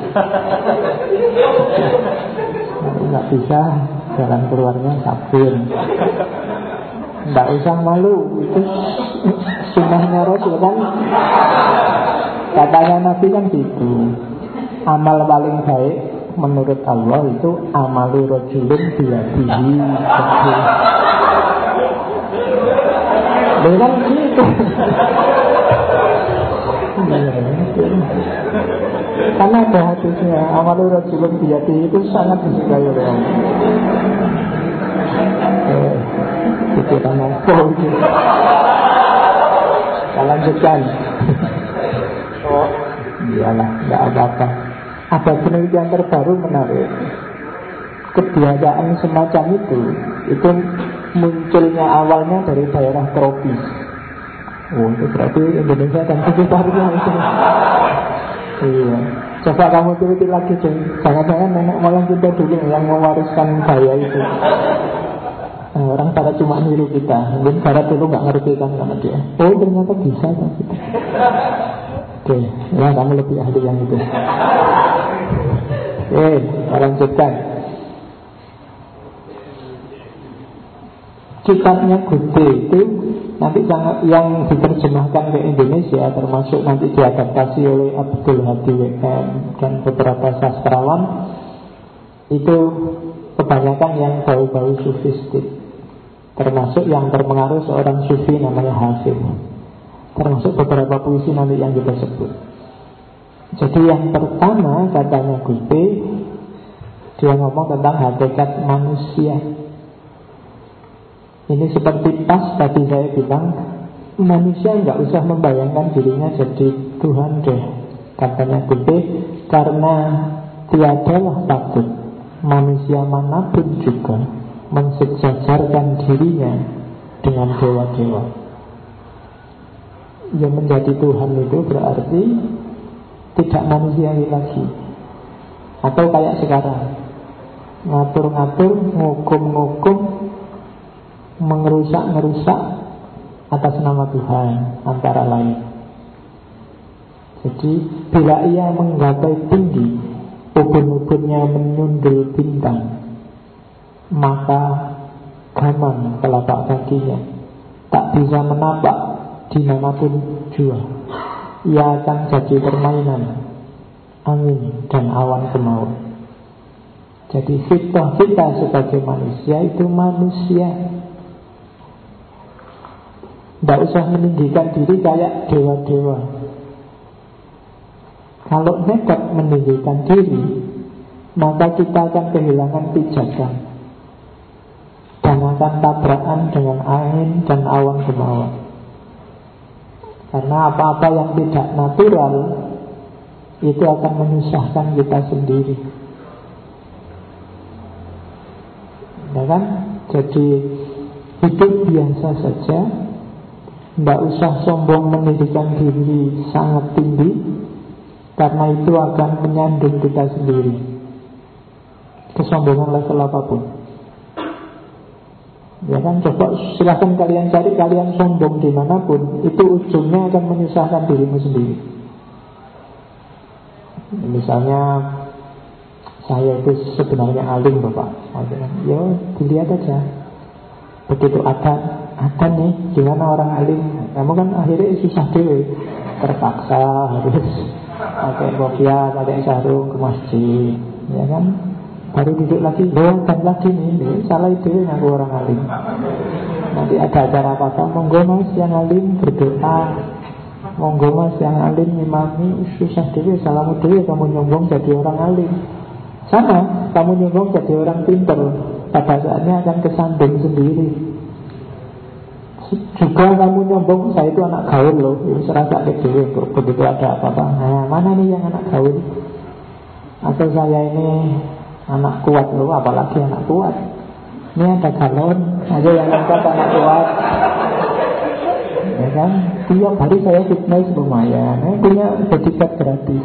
Kalau nggak bisa, jalan keluarnya sabun. Nggak usah malu, itu sunnahnya Rasul kan. Katanya Nabi kan gitu. Amal paling baik menurut Allah itu amalu rajulun biyadihi. Dengan gitu. Karena ada hadisnya, amalu rajulun biyadihi itu sangat disukai oleh Allah. Itu kan apa itu? Kita lanjutkan. Iyalah, nggak apa-apa. Ada penelitian terbaru menarik. Kebiasaan semacam itu munculnya awalnya dari daerah tropis. Oh, itu berarti Indonesia dan sekitarnya itu. Iya. Coba kamu teliti lagi, jangan-jangan nenek moyang kita dulu yang mewariskan gaya itu. Orang barat cuma niru kita. Mungkin barat dulu nggak ngerti kan sama dia. Oh, ternyata bisa kan gitu. Oke, ya kamu lebih ahli yang itu. Oke, lanjutkan. Kitabnya Gute itu nanti yang diterjemahkan ke Indonesia, termasuk nanti diadaptasi oleh Abdul Hadi WM dan beberapa sastrawan, itu kebanyakan yang bau-bau sufistik, termasuk yang terpengaruh seorang sufi namanya Hafid, termasuk beberapa puisi nanti yang kita sebut. Jadi yang pertama katanya Gute, dia ngomong tentang hakikat manusia. Ini seperti pas tadi saya bilang, manusia nggak usah membayangkan dirinya jadi Tuhan deh, katanya Gute, karena tiadalah patut manusia manapun juga mensejajarkan dirinya dengan dewa-dewa. Yang menjadi Tuhan itu berarti tidak manusiawi lagi. Atau kayak sekarang, ngatur-ngatur, ngukum-ngukum, mengerusak-ngerusak atas nama Tuhan, antara lain. Jadi bila ia menggapai tinggi, ubun-ubunnya menyundul bintang, maka gaman telapak kakinya tak bisa menapak dimanapun jua. Ia akan jadi permainan angin dan awan kemauan. Jadi fitrah kita sebagai manusia itu manusia. Tidak usah meninggikan diri kayak dewa-dewa. Kalau nekat meninggikan diri, maka kita akan kehilangan pijakan dan akan tabrakan dengan angin dan awan kemauan. Karena apa-apa yang tidak natural itu akan menyusahkan kita sendiri. Ya kan? Jadi hidup biasa saja, tidak usah sombong meninggikan diri sangat tinggi, karena itu akan menyandung kita sendiri. Kesombongan level apapun. Ya kan, coba silahkan kalian cari, kalian sombong dimanapun, itu ujungnya akan menyusahkan dirimu sendiri. Misalnya saya itu sebenarnya alim Bapak, ya dilihat aja. Begitu ada nih, gimana orang alim, kamu kan akhirnya susah dewe, terpaksa harus pakai kopiah, pakai sarung ke masjid, ya kan? Baru duduk lagi, dan lagi nih, salah itu ngaku orang alim. Nanti ada acara apa-apa, monggo mas yang alim berdoa. Monggo mas yang alim ngimami, susah dewe, salamu dewe kamu nyombong jadi orang alim. Sama, kamu nyombong jadi orang pinter, pada saatnya akan kesandung sendiri. Juga kamu nyombong, saya itu anak gaul loh, ini serasa ke dewe, begitu ada apa-apa, nah mana nih yang anak gaul? Atau saya ini anak kuat loh, apalagi anak kuat. Ini ada galon, aja yang angkat anak kuat. Ya kan, tiap hari saya fitness lumayan, punya sertifikat gratis.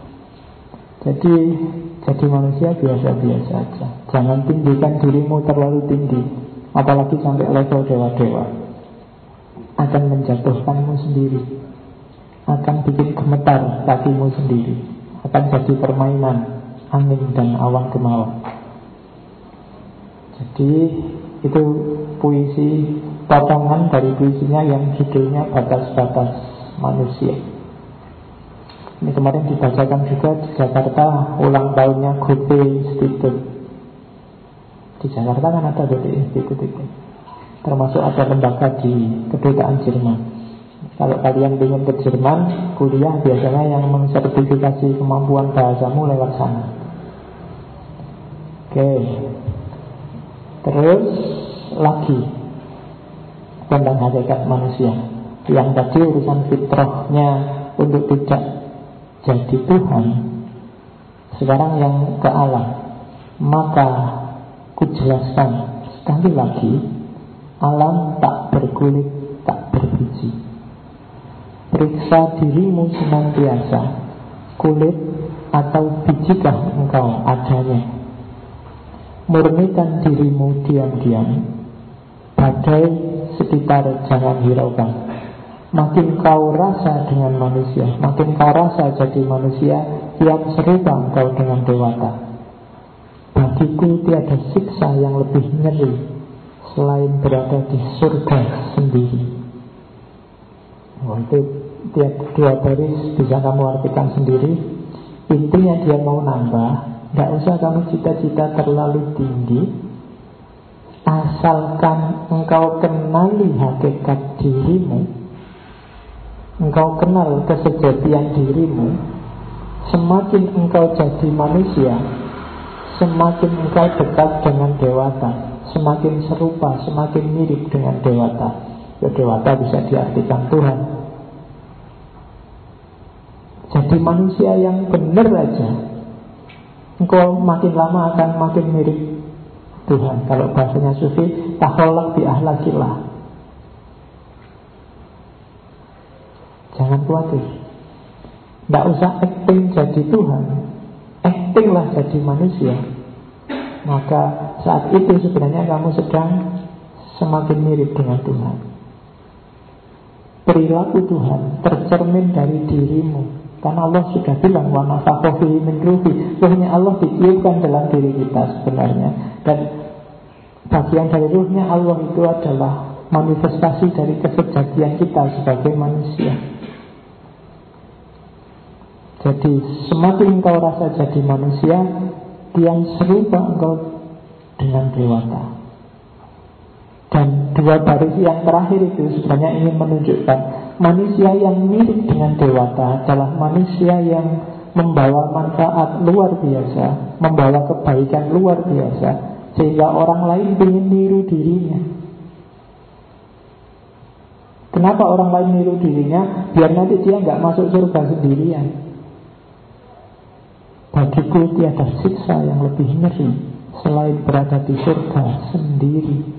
Jadi manusia biasa-biasa aja. Jangan tinggikan dirimu terlalu tinggi, apalagi sampai level dewa-dewa. Akan menjatuhkanmu sendiri, akan bikin gemetar kakimu sendiri, akan jadi permainan angin dan awan kemawar. Jadi itu puisi, potongan dari puisinya yang judulnya Batas-Batas Manusia. Ini kemarin dibacakan juga di Jakarta, ulang tahunnya Goethe Institute. Di Jakarta kan ada Goethe Institute itu, termasuk ada lembaga di kedutaan Jerman. Kalau kalian ingin ke Jerman kuliah, biasanya yang mensertifikasi kemampuan bahasamu lewat sana. Oke. Terus lagi tentang hakikat manusia. Yang tadi urusan fitrahnya untuk tidak jadi Tuhan. Sekarang yang ke alam. Maka kujelaskan sekali lagi, alam tak berkulit, tak berbiji. Periksa dirimu senantiasa, kulit atau bijikah engkau adanya. Murnikan dirimu diam-diam, badai sekitar jangan hiraukan. Makin kau rasa dengan manusia, makin kau rasa jadi manusia, kian serupa engkau dengan dewata. Bagiku tiada siksa yang lebih ngeri selain berada di surga sendiri. Itu tiap dua baris bisa kamu artikan sendiri. Intinya dia mau nambah, tidak usah kamu cita-cita terlalu tinggi, asalkan engkau kenali hakikat dirimu, engkau kenal kesejatian dirimu. Semakin engkau jadi manusia, semakin engkau dekat dengan dewata, semakin serupa, semakin mirip dengan dewata. Ya, dewata bisa diartikan Tuhan. Jadi manusia yang benar aja, engkau makin lama akan makin mirip Tuhan. Kalau bahasanya Sufi, taholak bi ahlakillah. Jangan khawatir, tidak usah acting jadi Tuhan, actinglah jadi manusia. Maka saat itu sebenarnya kamu sedang semakin mirip dengan Tuhan. Perilaku Tuhan tercermin dari dirimu. Karena Allah sudah bilang, wa nafakha fihi min ruhi, ruhnya Allah ditiupkan dalam diri kita sebenarnya. Dan bagian dari ruhnya Allah itu adalah manifestasi dari kesejatian kita sebagai manusia. Jadi semakin engkau rasa jadi manusia, kian serupa engkau dengan dewata. Dan dua baris yang terakhir itu sebenarnya ingin menunjukkan manusia yang mirip dengan dewata adalah manusia yang membawa manfaat luar biasa, membawa kebaikan luar biasa, sehingga orang lain ingin niru dirinya. Kenapa orang lain niru dirinya? Biar nanti dia nggak masuk surga sendirian. Bagiku tiada siksa yang lebih ngeri selain berada di surga sendiri.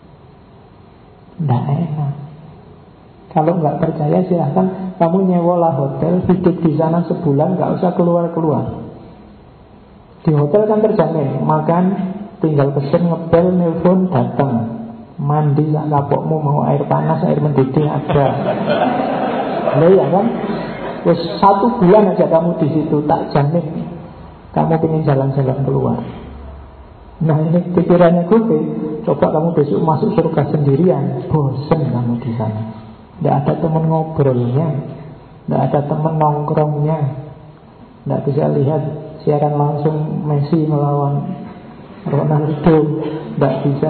Tidak enak. Kalau nggak percaya silahkan kamu nyewalah hotel, hidup di sana sebulan, nggak usah keluar-keluar. Di hotel kan terjamin, makan tinggal pesen, ngebel, nelpon, datang. Mandi sak kapokmu, mau air panas, air mendidih ada. Loh ya kan? Terus 1 bulan aja kamu di situ, tak jamin kamu pengen jalan-jalan keluar. Nah ini pikirannya gue, coba kamu besok masuk surga sendirian, bosen kamu di sana. Tidak ada teman ngobrolnya, tidak ada teman nongkrongnya, tidak bisa lihat siaran langsung Messi melawan Ronaldo, tidak bisa,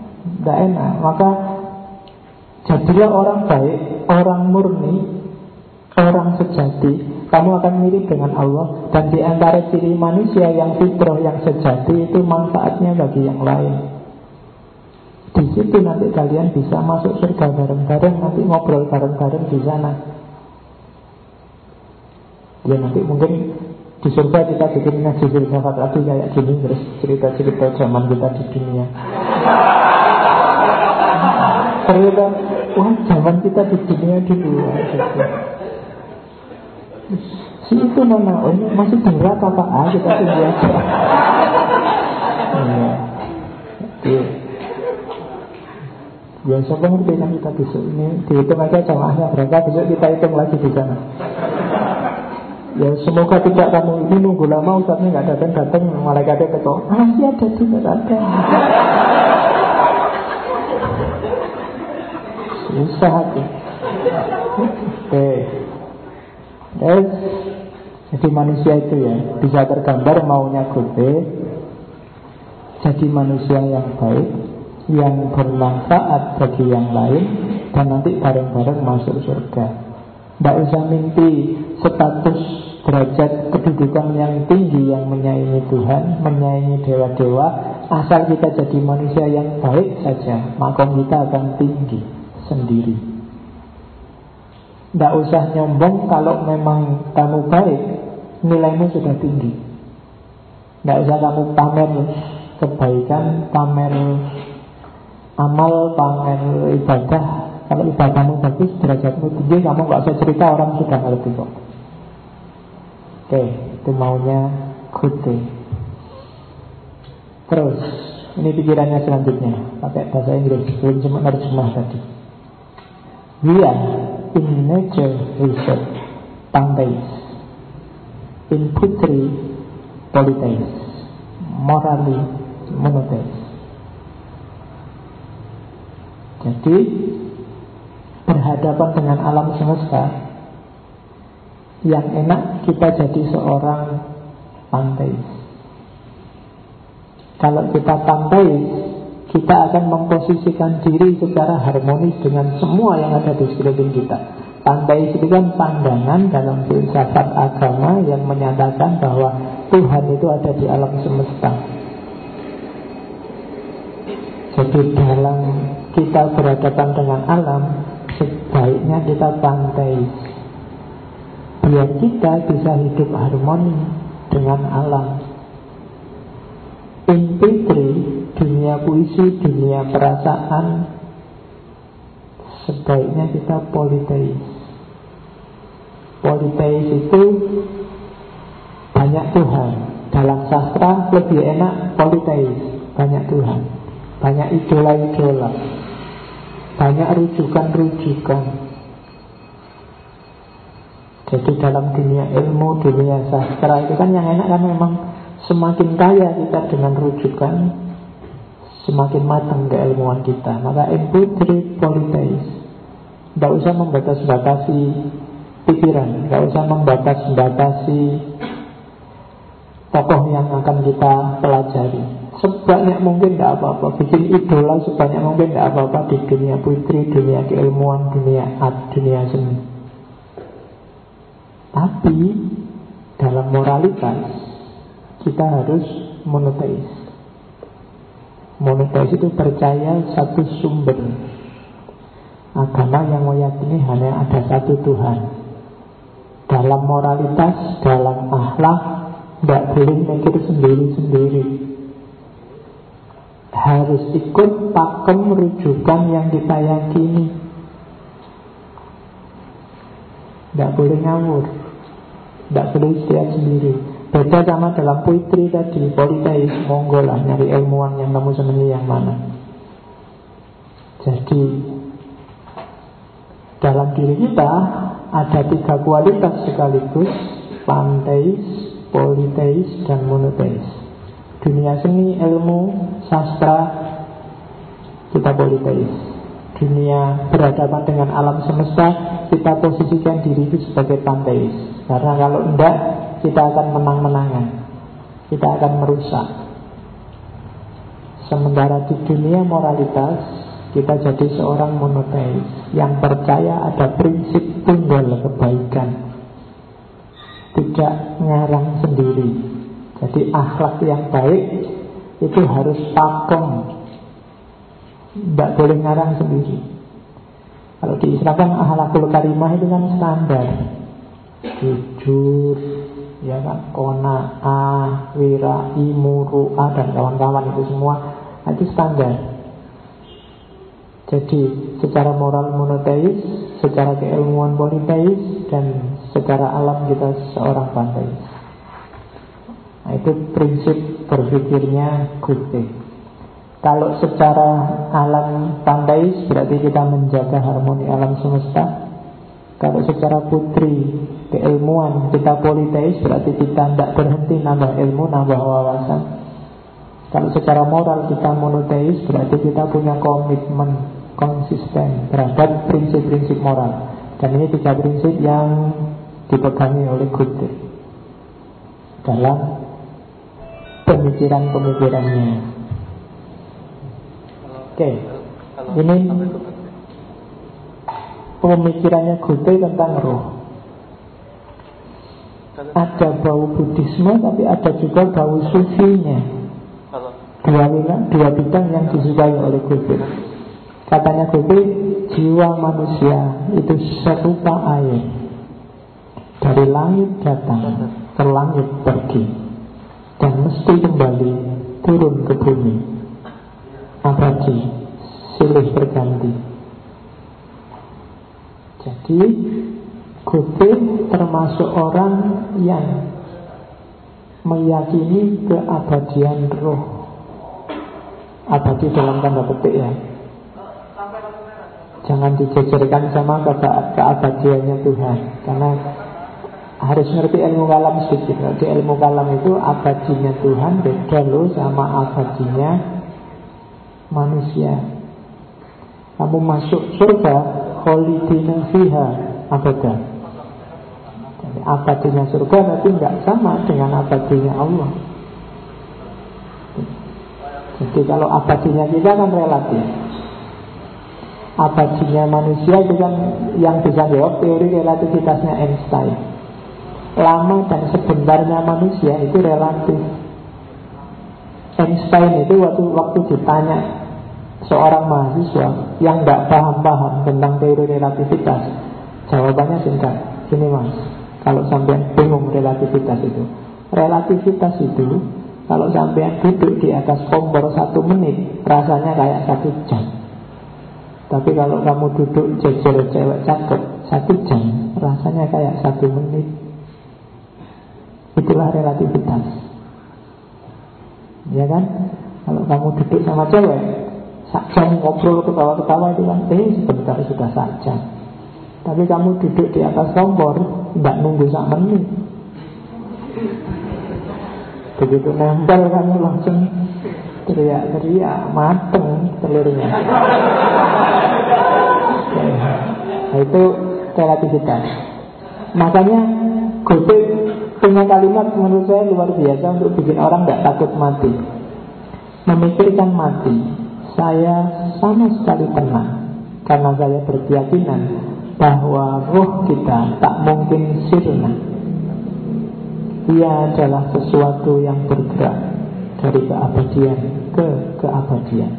tidak enak. Maka jadilah orang baik, orang murni, orang sejati, kamu akan mirip dengan Allah. Dan di antara ciri manusia yang fitrah, yang sejati, itu manfaatnya bagi yang lain. Di situ nanti kalian bisa masuk surga bareng-bareng, nanti ngobrol bareng-bareng di sana. Ya nanti mungkin di surga kita bikin ngaji filsafat lagi kayak gini, terus cerita-cerita zaman kita di dunia. Ternyata, wah zaman kita di dunia dulu si itu mana, oh ini masih di neraka Pak, kita tunggu aja. Iya. Ya siapa ngerti kan kita besok ini dihitung aja jamaahnya berapa, besok kita hitung lagi di sana. Ya semoga tidak kamu ini nunggu lama ustaznya nggak datang malaikatnya ketok. Masih ada tidak ada. Susah hati. Oke. Jadi manusia itu ya bisa tergambar maunya gede. Jadi manusia yang baik, yang bermanfaat bagi yang lain, dan nanti bareng-bareng masuk surga. Tidak usah mimpi status derajat kedudukan yang tinggi yang menyaingi Tuhan, menyaingi dewa-dewa. Asal kita jadi manusia yang baik saja, makom kita akan tinggi sendiri. Tidak usah nyombong kalau memang kamu baik, nilaimu sudah tinggi. Tidak usah kamu pamer kebaikan, pamer amal, pamer ibadah. Kalau ibadahmu bagus, derajatmu tinggi, kamu gak usah cerita, orang sudah ngerti kok. Oke, itu maunya Goethe. Terus, ini pikirannya selanjutnya, pakai bahasa Inggris, belum sempat nerjemah tadi. We are in nature research, pantheist, in poetry, polytheist, morally, monotheist. Jadi berhadapan dengan alam semesta, yang enak kita jadi seorang panteis. Kalau kita panteis, kita akan memposisikan diri secara harmonis dengan semua yang ada di sekeliling kita. Panteis itu kan pandangan dalam filsafat agama yang menyatakan bahwa Tuhan itu ada di alam semesta. Jadi dalam kita berhadapan dengan alam, sebaiknya kita panteis, biar kita bisa hidup harmoni dengan alam. In poetry, dunia puisi, dunia perasaan, sebaiknya kita polytheis. Polytheis itu banyak Tuhan. Dalam sastra lebih enak polytheis, banyak Tuhan, banyak idola-idola, banyak rujukan-rujukan. Jadi dalam dunia ilmu, dunia sastra itu kan yang enak kan memang semakin kaya kita dengan rujukan, semakin matang keilmuan kita. Maka in poetry, polytheis. Tidak usah membatas-batasi pikiran, tidak usah membatas-batasi tokoh yang akan kita pelajari. Sebanyak mungkin tidak apa-apa, bikin idola sebanyak mungkin tidak apa-apa di dunia puisi, dunia keilmuan, dunia art, dunia seni. Tapi dalam moralitas kita harus monoteis. Monoteis itu percaya satu sumber agama yang meyakini hanya ada satu Tuhan. Dalam moralitas, dalam akhlak, tidak boleh mikir sendiri-sendiri. Harus ikut pakem rujukan yang kita yakini. Tidak boleh ngawur, tidak boleh istiadat sendiri. Beda sama dalam puisi tadi, polytheis, monggo lah nyari ilmuwan yang kamu senangi yang mana. Jadi dalam diri kita ada 3 kualitas sekaligus, panteis, polytheis, dan monoteis. Dunia seni, ilmu, sastra, kita polytheis. Dunia berhadapan dengan alam semesta, kita posisikan diri itu sebagai panteis. Karena kalau enggak, kita akan menang-menangan, kita akan merusak. Sementara di dunia moralitas, Kita jadi seorang monoteis yang percaya ada prinsip tunggal kebaikan, tidak ngarang sendiri. Jadi akhlak yang baik itu harus pakem, tidak boleh ngarang sendiri. Kalau di Islam kan akhlakul karimah itu kan standar, jujur, ya kan, qanaah, wirai, muru'ah dan kawan-kawan itu semua itu standar. Jadi secara moral monoteis, secara keilmuan politeis, dan secara alam kita seorang panteis. Nah, itu prinsip berpikirnya Goethe. Kalau secara alam panteis berarti kita menjaga harmoni alam semesta. Kalau secara putri keilmuan kita politeis berarti kita tidak berhenti nambah ilmu, nambah wawasan. Kalau secara moral kita monoteis berarti kita punya komitmen konsisten terhadap prinsip-prinsip moral. Dan ini 3 prinsip yang dipegangi oleh Goethe dalam pemikiran-pemikirannya. Oke, ini pemikirannya Goethe tentang roh. Ada bau Buddhisme, tapi ada juga bau sufinya. Dua bidang yang disukai oleh Goethe. Katanya Goethe, jiwa manusia itu serupa air, dari langit datang, ke langit pergi, dan mesti kembali turun ke bumi, abadi, silih berganti. Jadi Goethe termasuk orang yang meyakini keabadian roh. Abadi dalam tanda petik ya, jangan dijejerkan sama keabadiannya Tuhan. Karena harus ngerti ilmu kalam sedikit. Di ilmu kalam itu abadinya Tuhan beda loh sama abadinya manusia. Kamu masuk surga, kholidina fiha abada. Jadi abadinya surga tapi nggak sama dengan abadinya Allah. Jadi kalau abadinya kita kan relatif. Abadinya manusia itu kan yang bisa jawab teori relativitasnya Einstein. Lama dan sebentarnya manusia itu relatif. Einstein itu waktu ditanya seorang mahasiswa yang tidak paham tentang teori relativitas, jawabannya singkat, gini mas, kalau sampean bingung relativitas itu, relativitas itu kalau sampean duduk di atas kompor 1 menit rasanya kayak 1 jam. Tapi kalau kamu duduk jejer cewek cakep 1 jam rasanya kayak 1 menit. Itulah relativitas, ya kan? Kalau kamu duduk sama cewek 1 jam ngobrol ketawa-ketawa itu kan sebentar sudah 1 jam. Tapi kamu duduk di atas kompor tidak nunggu 1 menit. Begitu nempel kamu langsung teriak-teriak, mateng telurnya. Nah, itu relativitas. Makanya Goethe punya kalimat menurut saya luar biasa untuk bikin orang tidak takut mati. Memikirkan mati, saya sama sekali tenang karena saya berkeyakinan bahwa roh kita tak mungkin sirna. Ia adalah sesuatu yang bergerak dari keabadian ke keabadian.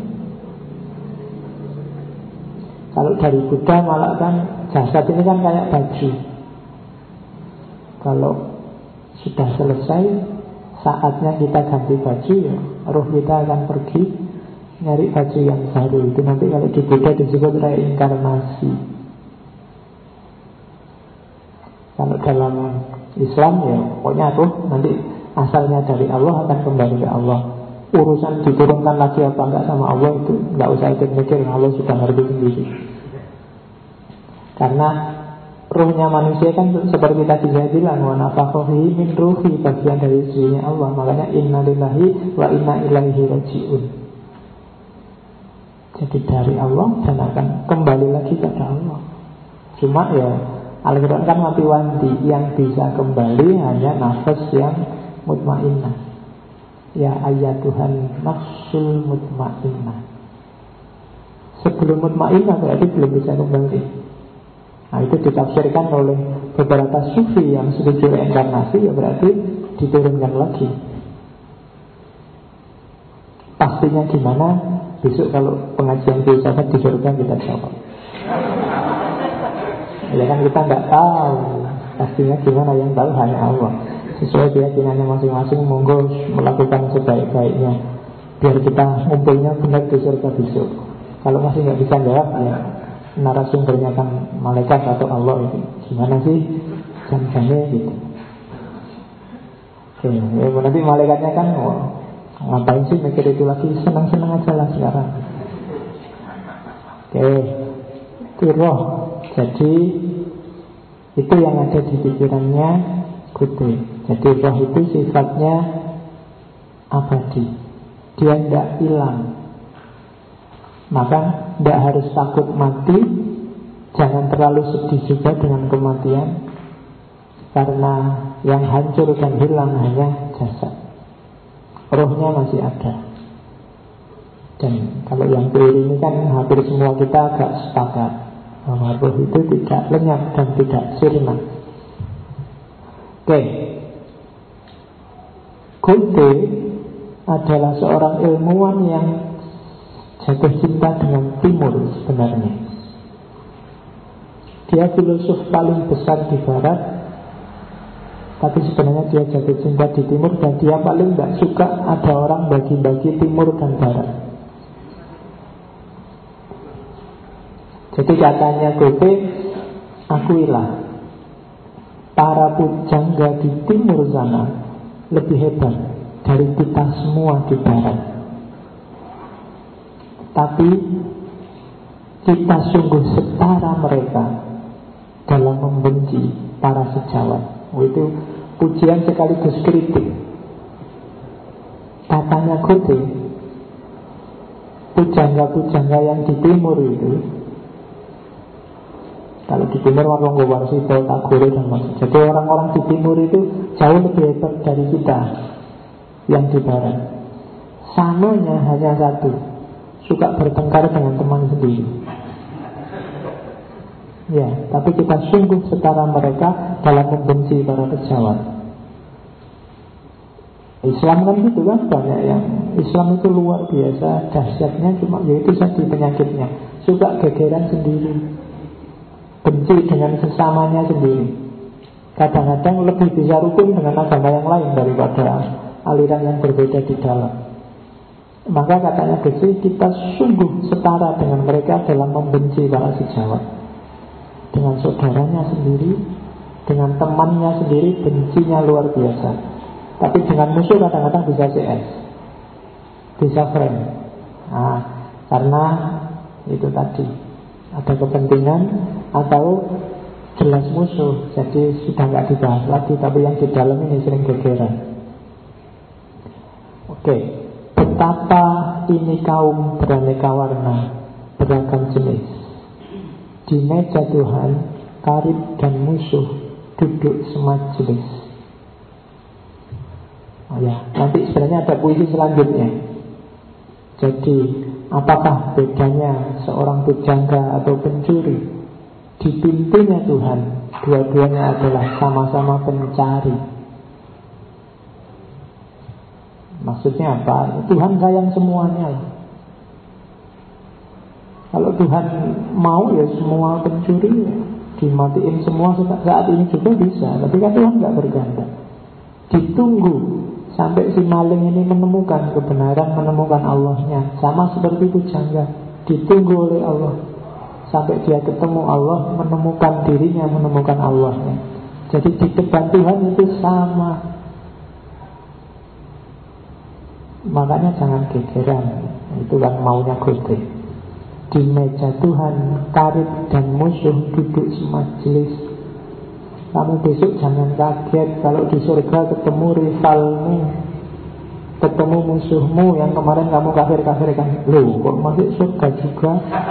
Kalau dari Buddha malah kan jasad ini kan kayak baju. Kalau sudah selesai, saatnya kita ganti baju ya, roh kita akan pergi nyari baju yang baru. Itu nanti kalau di Buddha disebut reinkarnasi. Kalau dalam Islam ya pokoknya roh nanti asalnya dari Allah akan kembali ke Allah. Urusan diturunkan lagi apa enggak sama Allah itu enggak usah ikut mikir, Allah sudah ngerti sendiri. Karena rohnya manusia kan seperti tadi saya bilang, wa nafakha fihi min ruhi, bagian dari dirinya Allah. Makanya inna lillahi wa inna ilaihi raji'un. Jadi dari Allah dan akan kembali lagi kepada Allah. Cuma ya Al-Quran kan wanti-wanti, yang bisa kembali hanya nafas yang mutmainnah. Ya ayatuhan nafsul mutmainnah. Sebelum mutmainnah berarti belum bisa kembali. Nah, itu ditafsirkan oleh beberapa sufi yang setuju reinkarnasi, ya berarti diturunkan lagi. Pastinya gimana? Besok kalau pengajian filsafat di surga kita jawab. Ya kan kita nggak tahu pastinya gimana, yang tahu hanya Allah. Sesuai keyakinannya masing-masing, monggo melakukan sebaik-baiknya biar kita ngumpulnya benar di surga besok. Kalau masih nggak bisa jawab, ya narasumbernya kan malaikat atau Allah itu. Gimana sih jam-jamnya gitu. Oke, ya, nanti malaikatnya kan ngapain sih mikir itu lagi, senang-senang aja lah sekarang. Oke, itu roh. Jadi itu yang ada di pikirannya Qutb. Jadi roh itu sifatnya abadi, dia tidak hilang. Maka tidak harus takut mati, jangan terlalu sedih juga dengan kematian, karena yang hancur dan hilang hanya jasad, rohnya masih ada. Dan kalau yang teori ini kan hampir semua kita agak sepakat bahwa roh itu tidak lenyap dan tidak sirna. Oke, Qutb adalah seorang ilmuwan yang jatuh cinta dengan timur sebenarnya. Dia filosof paling besar di barat, tapi sebenarnya dia jatuh cinta di timur. Dan dia paling tidak suka ada orang bagi-bagi timur dan barat. Jadi katanya Qutb, akuilah para pujangga di timur sana lebih hebat dari kita semua di barat. Tapi kita sungguh setara mereka dalam membenci para sejawat. Itu pujian sekaligus kritik. Katanya Qutb, pujangga-pujangga yang di timur itu, kalau di timur orang Warsito, Tagore dan macam. Jadi orang-orang di timur itu jauh lebih hebat dari kita yang di barat. Samanya hanya satu, suka bertengkar dengan teman sendiri. Ya, tapi kita sungguh setara mereka dalam membenci para pejabat. Islam kan gitu kan, banyak yang Islam itu luar biasa dahsyatnya, cuma yaitu tadi penyakitnya, suka gegeran sendiri, benci dengan sesamanya sendiri. Kadang-kadang lebih bisa rukun dengan agama yang lain daripada aliran yang berbeda di dalam. Maka katanya Qutb, kita sungguh setara dengan mereka dalam membenci para sejawat. Dengan saudaranya sendiri, dengan temannya sendiri, bencinya luar biasa. Tapi dengan musuh kadang-kadang bisa CS, bisa friend. Nah, karena itu tadi ada kepentingan atau jelas musuh, jadi sudah nggak dibahas lagi. Tapi yang di dalam ini sering gegeran. Oke, betapa ini kaum beraneka warna, beragam jenis. Di meja Tuhan, karib dan musuh duduk semajelis. Oh ya, nanti sebenarnya ada puisi selanjutnya. Jadi, apakah bedanya seorang pujangga atau pencuri? Di pintunya Tuhan, dua-duanya adalah sama-sama pencari. Maksudnya apa? Tuhan sayang semuanya. Kalau Tuhan mau ya semua pencuri dimatiin semua saat ini juga bisa. Tapi kan Tuhan nggak berganda. Ditunggu sampai si maling ini menemukan kebenaran, menemukan Allahnya. Sama seperti pujangga, ditunggu oleh Allah sampai dia ketemu Allah, menemukan dirinya, menemukan Allahnya. Jadi di depan Tuhan itu sama. Makanya jangan gegeran. Itu kan maunya Qutb. Di meja Tuhan, karib dan musuh duduk semajelis. Kamu besok jangan kaget kalau di surga ketemu rivalmu, ketemu musuhmu yang kemarin kamu kafir-kafirkan. Loh, kok masuk surga juga?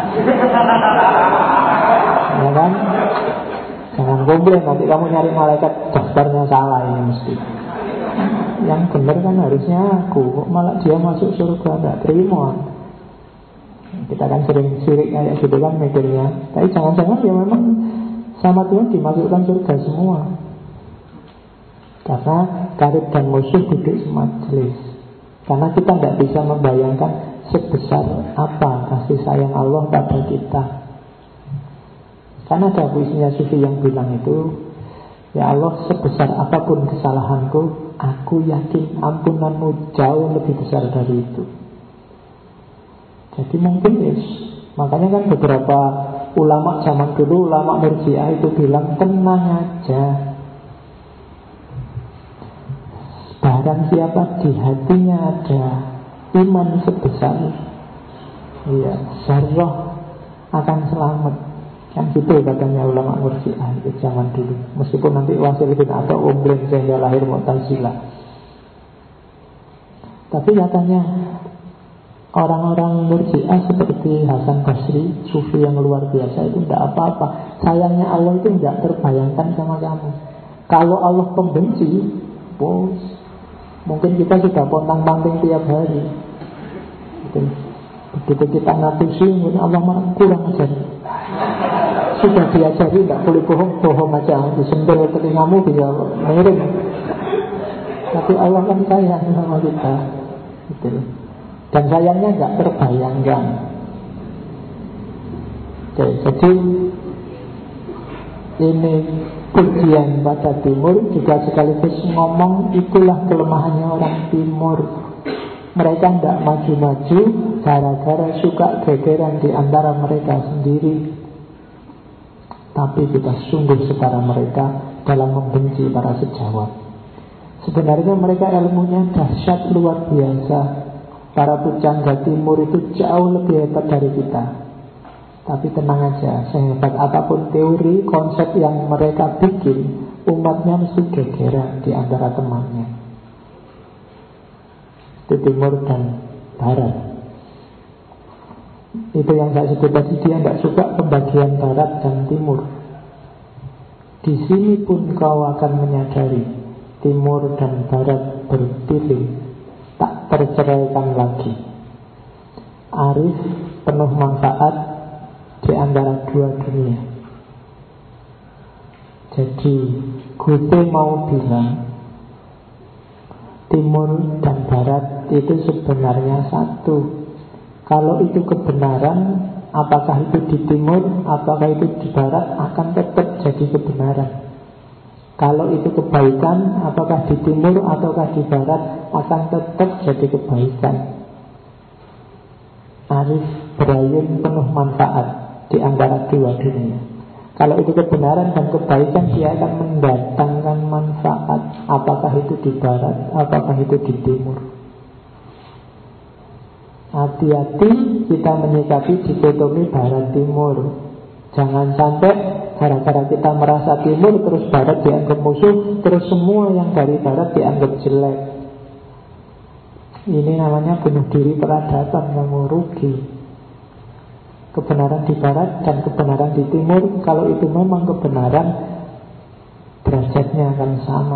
Ya kan? Jangan komplain, nanti kamu nyari malaikat daftarnya salah ini mesti. Yang benar kan harusnya aku, kok malah dia masuk surga, tidak terima. Kita kan sering sirik kayak gitu kan mikirnya. Tapi jangan-jangan ya memang sama Tuhan dimasukkan surga semua. Karena karib dan musuh duduk semajelis. Karena kita tidak bisa membayangkan sebesar apa kasih sayang Allah pada kita. Karena ada puisinya Sufi yang bilang itu, ya Allah, sebesar apapun kesalahanku, aku yakin ampunanmu jauh lebih besar dari itu. Jadi mungkin makanya kan beberapa ulama zaman dulu, ulama Murji'ah itu bilang, tenang aja, barang siapa di hatinya ada iman sebesar zarrah akan selamat. Kan gitu katanya ulama Murji'ah itu zaman dulu. Meskipun nanti Wasil bin Atha umbleng sehingga lahir Mu'tazilah. Tapi katanya orang-orang Murji'ah seperti Hasan Basri, Sufi yang luar biasa itu tidak apa-apa. Sayangnya Allah itu tidak terbayangkan sama kamu. Kalau Allah pembenci, bos, mungkin kita sudah pontang-panting tiap hari. Begitu kita ngatusi, mungkin Allah marah, kurang ajar. Sudah diajari tidak boleh bohong, bohong aja. Disentil telingamu bisa miring. Tapi Allah kan sayang sama kita, gitu. Dan sayangnya nggak terbayangkan. Oke, jadi ini pujian pada timur juga sekaligus ngomong itulah kelemahannya orang timur. Mereka tidak maju-maju gara-gara suka gegeran di antara mereka sendiri. Tapi kita sungguh setara mereka dalam membenci para sejawat. Sebenarnya mereka ilmunya dahsyat luar biasa. Para pujangga timur itu jauh lebih hebat dari kita. Tapi tenang aja, sehebat apapun teori, konsep yang mereka bikin, umatnya mesti gegeran di antara temannya. Itu timur dan barat. Itu yang saya sebut tadi, dia tidak suka pembagian barat dan timur. Di sini pun kau akan menyadari timur dan barat bertiling, tak terceraikan lagi. Arif penuh manfaat di antara dua dunia. Jadi Goethe mau bilang timur dan barat itu sebenarnya satu. Kalau itu kebenaran, apakah itu di timur, apakah itu di barat, akan tetap jadi kebenaran. Kalau itu kebaikan, apakah di timur ataukah di barat, akan tetap jadi kebaikan. Arif berayun penuh manfaat di antara dua dunia. Kalau itu kebenaran dan kebaikan, dia akan mendatangkan manfaat, apakah itu di barat, apakah itu di timur. Hati-hati kita menyikapi dikotomi barat timur. Jangan sampai gara-gara kita merasa timur terus barat dianggap musuh, terus semua yang dari barat dianggap jelek. Ini namanya bunuh diri peradaban, kamu rugi. Kebenaran di barat dan kebenaran di timur, kalau itu memang kebenaran, derajatnya akan sama.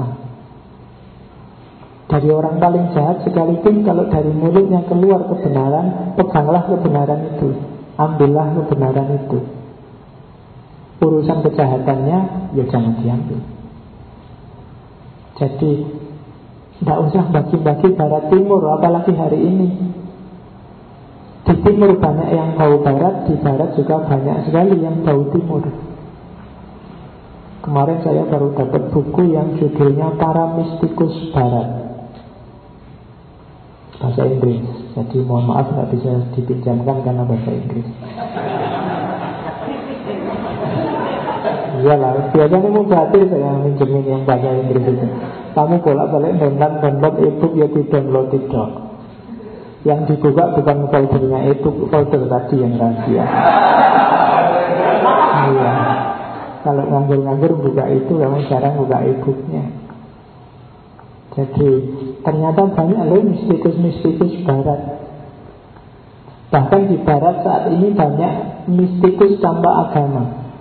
Dari orang paling jahat sekalipun, kalau dari mulutnya keluar kebenaran, peganglah kebenaran itu, ambillah kebenaran itu. Urusan kejahatannya ya jangan diambil. Jadi tidak usah bagi-bagi barat timur, apalagi hari ini. Di timur banyak yang tahu barat, di barat juga banyak sekali yang tahu timur. Kemarin saya baru dapat buku yang judulnya Para Mistikus Barat, bahasa Inggris. Jadi mohon maaf nggak bisa dipinjamkan karena bahasa Inggris. Iyalah, biasanya mau batil saya minjemin yang bahasa Inggris itu. Kamu bolak-balik download e-book ya di-download tidak. Yang dibuka bukan foldernya itu, folder tadi yang rahasia. Iya. Kalau nganggur-nganggur buka itu, kamu jarang buka e-booknya. Jadi ternyata banyak loh mistikus-mistikus barat. Bahkan di barat saat ini banyak mistikus tanpa agama.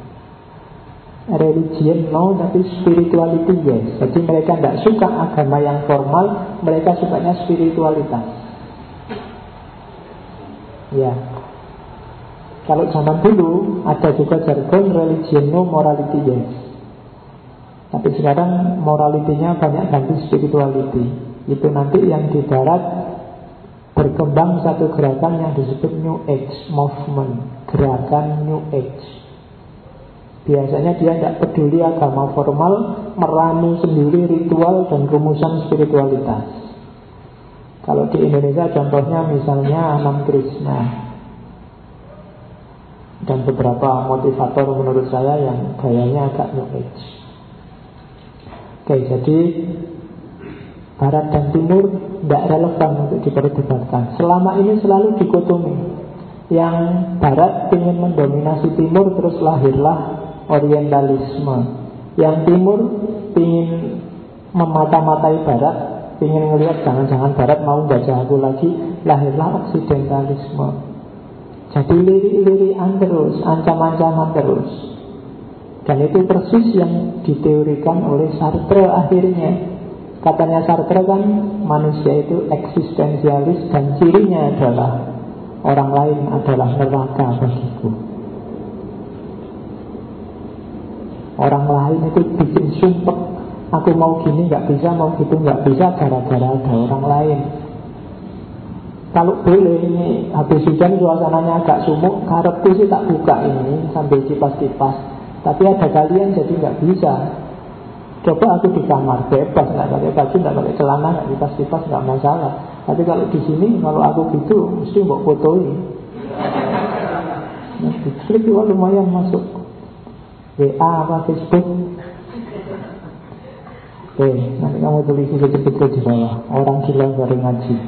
Religion no, tapi spirituality yes. Jadi mereka tidak suka agama yang formal, mereka sukanya spiritualitas. Ya. Kalau zaman dulu ada juga jargon religion no, morality yes. Tapi sekarang morality-nya banyak ganti spirituality. Itu nanti yang di darat berkembang satu gerakan yang disebut New Age Movement, gerakan New Age. Biasanya dia tidak peduli agama formal, meramu sendiri ritual dan rumusan spiritualitas. Kalau di Indonesia contohnya misalnya Anam Krishna dan beberapa motivator menurut saya yang gayanya agak New Age. Oke, jadi Barat dan Timur tidak relevan untuk diperdebatkan. Selama ini selalu dikotomi. Yang Barat ingin mendominasi Timur, terus lahirlah Orientalisme. Yang Timur ingin memata-matai Barat, ingin melihat jangan-jangan Barat mau jajah aku lagi, lahirlah Oksidentalisme. Jadi lirik-lirikan terus, ancam-ancaman terus. Dan itu persis yang diteorikan oleh Sartre akhirnya. Katanya Sartre kan manusia itu eksistensialis dan cirinya adalah orang lain adalah neraka bagiku. Orang lain itu bikin sumpek, aku mau gini gak bisa, mau gitu gak bisa, gara-gara ada orang lain. Kalau boleh ini habis hujan suasananya agak sumuk, karepku sih tak buka ini sambil kipas-kipas, tapi ada kalian jadi gak bisa. Coba aku di kamar bebas, nggak pakai baju, nggak pakai celana, nggak kipas-kipas, nggak masalah. Tapi kalau di sini, kalau aku gitu, mesti mbok fotoin. Nah, klik juga lumayan masuk WA apa Facebook. Oke, nanti kamu tulis kecil-kecil di bawah. Orang gila baru ngaji.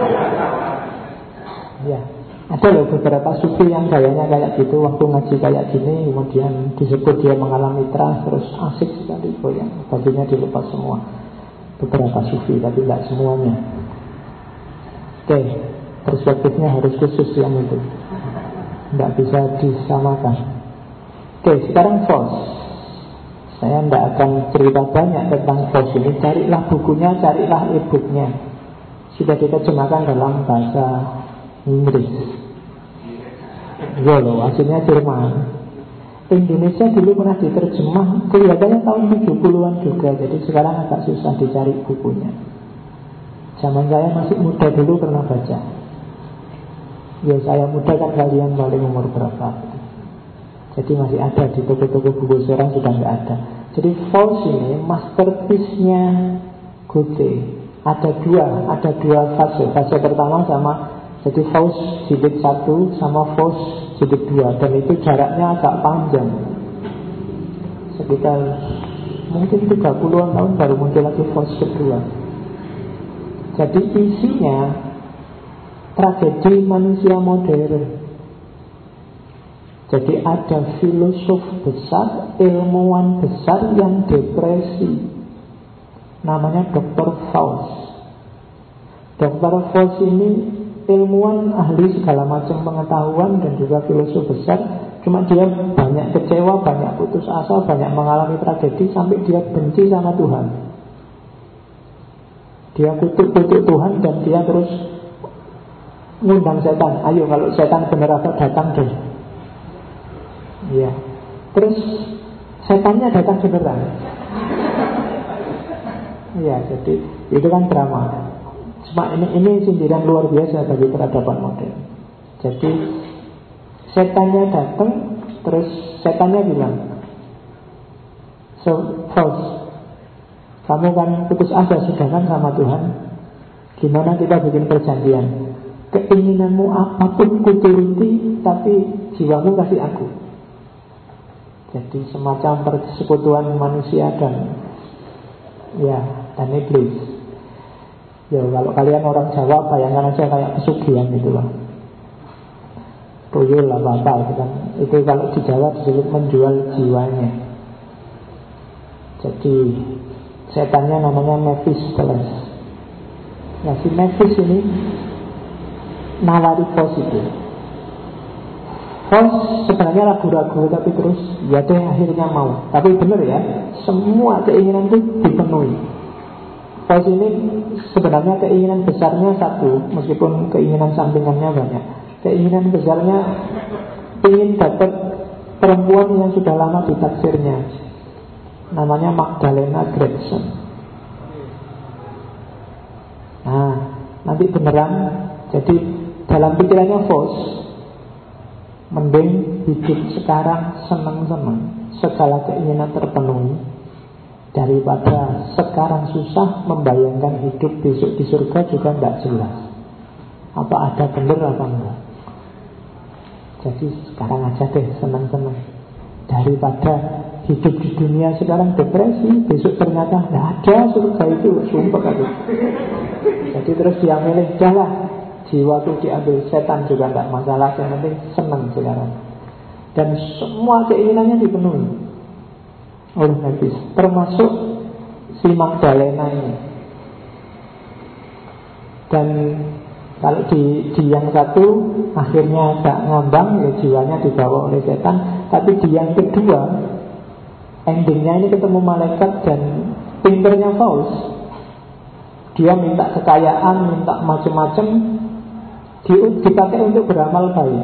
Ya, ada loh beberapa sufi yang gayanya kayak gitu. Waktu ngaji kayak gini, kemudian disebut dia mengalami trans, terus asik sekali goyang, bajunya dilepas semua. Beberapa sufi, tapi tidak semuanya. Oke, perspektifnya harus khusus yang itu, tidak bisa disamakan. Oke, sekarang false. Saya tidak akan cerita banyak tentang false ini. Carilah bukunya, carilah e-booknya. Sudah diterjemahkan dalam bahasa Inggris. Ya loh, hasilnya Jerman. Indonesia dulu pernah diterjemah, kelihatannya tahun 70-an juga. Jadi sekarang agak susah dicari bukunya. Zaman saya masih muda dulu pernah baca. Ya saya muda kan, kalian paling umur berapa? Jadi masih ada di toko-toko buku, sekarang sudah nggak ada. Jadi false ini masterpiece-nya Goethe. Ada dua fase. Fase pertama sama, jadi Faust jilid 1 sama Faust jilid 2, dan itu jaraknya agak panjang, sekitar mungkin 30-an tahun baru muncul lagi Faust kedua. Jadi isinya tragedi manusia modern. Jadi ada filosof besar, ilmuwan besar yang depresi, namanya Dr. Faust. Dr. Faust ini ilmuwan ahli segala macam pengetahuan dan juga filosof besar. Cuma dia banyak kecewa, banyak putus asa, banyak mengalami tragedi, sampai dia benci sama Tuhan. Dia kutuk-kutuk Tuhan, dan dia terus ngundang setan. Ayo kalau setan benar apa datang deh. Ya, terus setannya datang beneran. Ya, jadi itu kan drama. Cuma ini sindiran luar biasa bagi peradaban modern. Jadi setannya datang, terus setannya bilang, "So, Faust, kamu kan putus asa sudah kan sama Tuhan? Gimana kita bikin perjanjian? Keinginanmu apapun kuturuti, tapi jiwamu kasih aku." Jadi semacam persekutuan manusia dan iblis. Ya kalau kalian orang Jawa, bayangkan aja kayak pesugihan gitu lah. Tuyul apa-apa gitu kan. Itu kalau di Jawa disebut menjual jiwanya. Jadi setannya namanya Mephistopheles. Nah si Mephis ini nawari positif. Faust sebenarnya ragu-ragu, tapi terus ya deh akhirnya mau. Tapi benar ya, semua keinginan itu dipenuhi. Faust ini sebenarnya keinginan besarnya satu, meskipun keinginan sampingannya banyak. Keinginan besarnya ingin dapat perempuan yang sudah lama ditaksirnya, namanya Magdalena Gregson. Nah, nanti beneran. Jadi dalam pikirannya Vos, mending hidup sekarang senang-senang, segala keinginan terpenuhi, daripada sekarang susah membayangkan hidup besok di surga juga tidak jelas apa ada benar apa enggak. Jadi sekarang aja deh senang-senang, daripada hidup di dunia sekarang depresi, besok ternyata tidak ada surga itu, sumpah aku. Jadi terus dia milih, jalan jiwa itu diambil setan juga tidak masalah, yang penting senang sekarang. Dan semua keinginannya dipenuhi oleh Nabi, termasuk si Magdalena ini. Dan kalau di yang satu akhirnya agak ngambang, ya jiwanya dibawa oleh setan. Tapi di yang kedua, endingnya ini ketemu malaikat. Dan pinternya Paus, dia minta kekayaan, minta macam-macam, dipakai untuk beramal baik.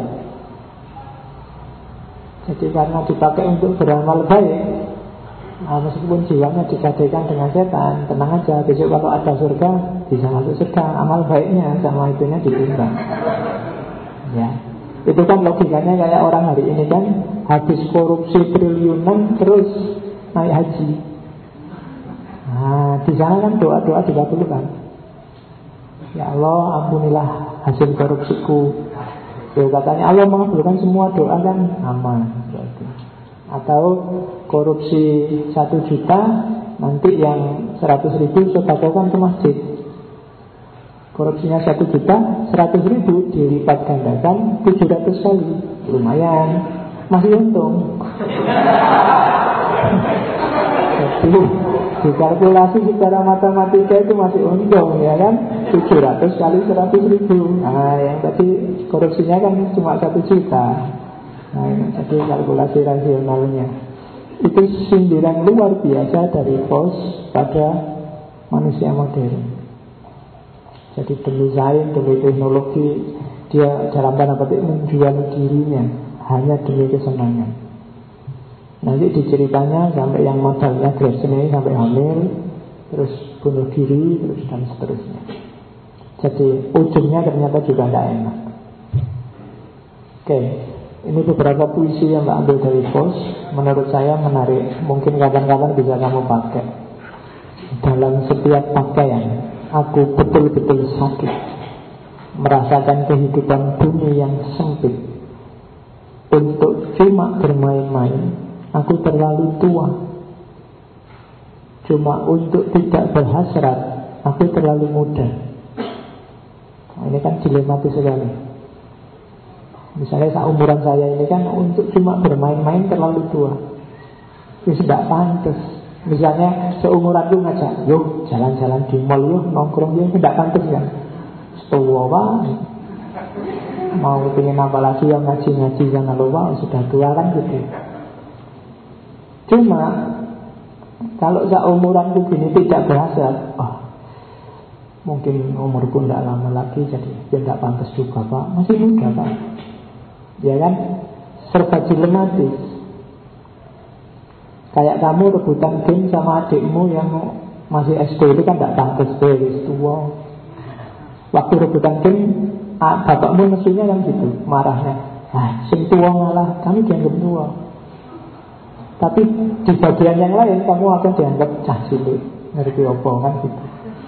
Jadi karena dipakai untuk beramal baik, meskipun jiwanya digadekan dengan setan, tenang aja, besok kalau ada surga bisa masuk surga, amal baiknya sama itunya ditimbang. Ya, itu kan logikanya kayak orang hari ini kan, habis korupsi triliunan terus naik haji. Nah, di sana kan doa-doa dikabulkan. Ya Allah, ampunilah hasil korupsiku. Ya, katanya Allah mengabulkan semua doa kan, aman. Atau korupsi 1 juta, nanti yang 100.000 sedekahkan ke masjid. Korupsinya 1 juta, 100.000 dilipat gandakan 700 kali, lumayan, masih untung. Jadi dikalkulasi secara matematika itu masih untung, ya kan? 700 kali 100.000. Nah, yang tadi korupsinya kan cuma 1 juta. Nah, jadi kalkulasi rasionalnya. Itu sindiran luar biasa dari Vos pada manusia modern. Jadi demi sains, demi teknologi, dia dalam tanda petik menjual dirinya hanya demi kesenangan. Nanti diceritanya sampai yang modalnya Gregson ini sampai hamil, terus bunuh diri, terus dan seterusnya. Jadi ujungnya ternyata juga tidak enak. Oke. Ini beberapa puisi yang tak ambil dari Vos. Menurut saya menarik. Mungkin kapan-kapan bisa kamu pakai. Dalam setiap pakaian, aku betul-betul sakit, merasakan kehidupan bumi yang sempit. Untuk cuma bermain-main, aku terlalu tua. Cuma untuk tidak berhasrat, aku terlalu muda. Nah, ini kan dilematis sekali. Misalnya seumuran saya ini kan untuk cuma bermain-main terlalu tua. Itu tidak pantas. Misalnya seumuran itu ngajak, yuk jalan-jalan di mall, yuk nongkrong, yuk, tidak pantas kan. Setua banget. Mau pengen apa lagi yang ngaji-ngaji sana lupa, sudah tua kan gitu. Cuma kalau seumuran begini tidak berhasil, mungkin umurku tidak lama lagi, jadi tidak pantas juga Pak. Masih muda Pak. Ya kan, serba dilematis. Kayak kamu rebutan game sama adikmu yang masih SD itu kan tidak pantas deh, tua. Waktu rebutan game, bapakmu nesunya kan gitu, marahnya, sing tua ngalah, kami dianggap tua. Tapi di bagian yang lain kamu akan dianggap cah cilik, ngerti apa kan gitu.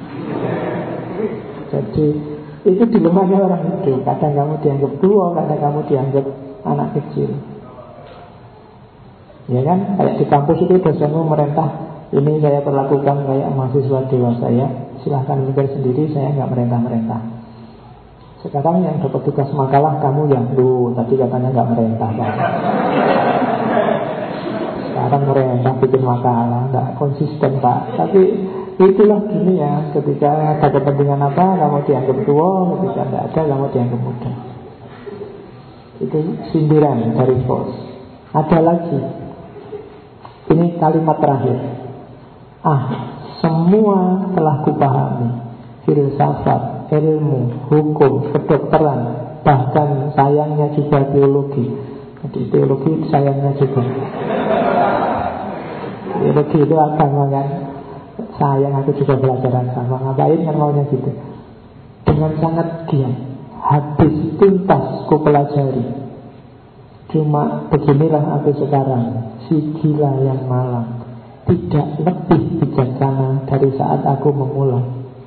Jadi itu dilemahnya orang hidup. Kadang kamu dianggap tua, kadang kamu dianggap anak kecil. Ya kan, kayak di kampus itu dosenmu merentah, ini saya perlakukan kayak mahasiswa dewasa ya, silahkan mikir sendiri, saya nggak merentah-merentah. Sekarang yang dapat tugas makalah kamu yang tadi katanya nggak merentah Pak. Sekarang merentah bikin makalah, nggak konsisten Pak. Tapi itulah dunia, ketika ada kepentingan apa kamu dianggap tua, ketika tidak ada kamu dianggap muda. Itu sindiran dari Vos. Ada lagi, ini kalimat terakhir. Semua telah kupahami, filsafat, ilmu, hukum, kedokteran, bahkan sayangnya juga biologi. Jadi teologi sayangnya juga. Teologi itu agama kan. Sayang aku juga belajar agama. Ngapain kan maunya gitu. Dengan sangat giat. Habis tuntas ku pelajari. Cuma beginilah aku sekarang, si gila yang malang. Tidak lebih bijaksana dari saat aku memulai.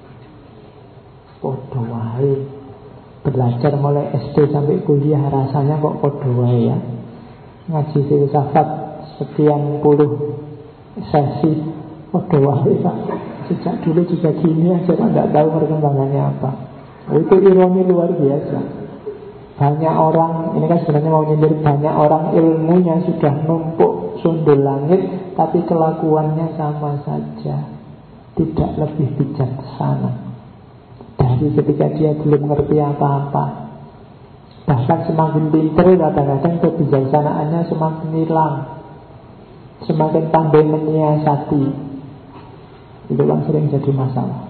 Podo wae. Belajar mulai SD sampai kuliah rasanya kok podo wae ya. Ngaji filsafat sekian puluh sesi podo wae Pak. Sejak dulu juga gini aja Pak, tidak tahu perkembangannya apa. Itu ironi luar biasa. Banyak orang, ini kan sebenarnya mau nyindir, banyak orang ilmunya sudah numpuk sundul langit, tapi kelakuannya sama saja, tidak lebih bijaksana dari ketika dia belum ngerti apa-apa. Bahkan semakin pintar kadang-kadang kebijaksanaannya semakin hilang, semakin pandai menyiasati. Itu kan sering jadi masalah.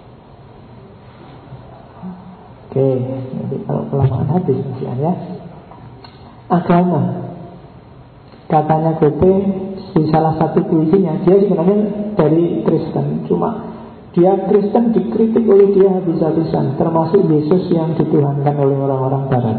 Oke, jadi kalau kelamaan habis ya. Agama, katanya Goethe di salah satu puisinya, dia sebenarnya dari Kristen, cuma dia Kristen dikritik oleh dia habis-habisan, termasuk Yesus yang dituhankan oleh orang-orang Barat.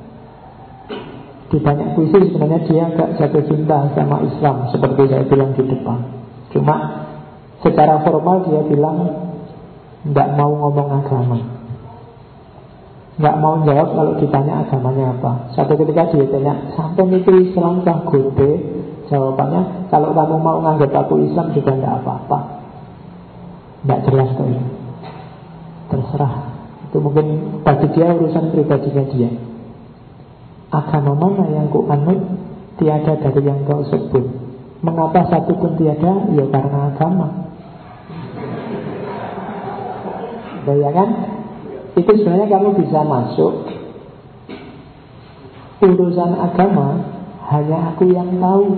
Di banyak puisi sebenarnya dia agak jatuh cinta sama Islam, seperti saya bilang di depan. Cuma secara formal dia bilang tidak mau ngomong agama, nggak mau jawab kalau ditanya agamanya apa. Satu ketika dia tanya, sampai itu Islam kah Goethe? Jawabannya, kalau kamu mau nganggap aku Islam juga nggak apa-apa. Nggak jelas tuh ini. Terserah. Itu mungkin bagi dia urusan pribadinya dia. Agama mana yang ku anut tiada dari yang kau sebut. Mengapa satu pun tiada? Ya karena agama. Bayangkan, itu sebenarnya kamu bisa masuk. Urusan agama hanya aku yang tahu.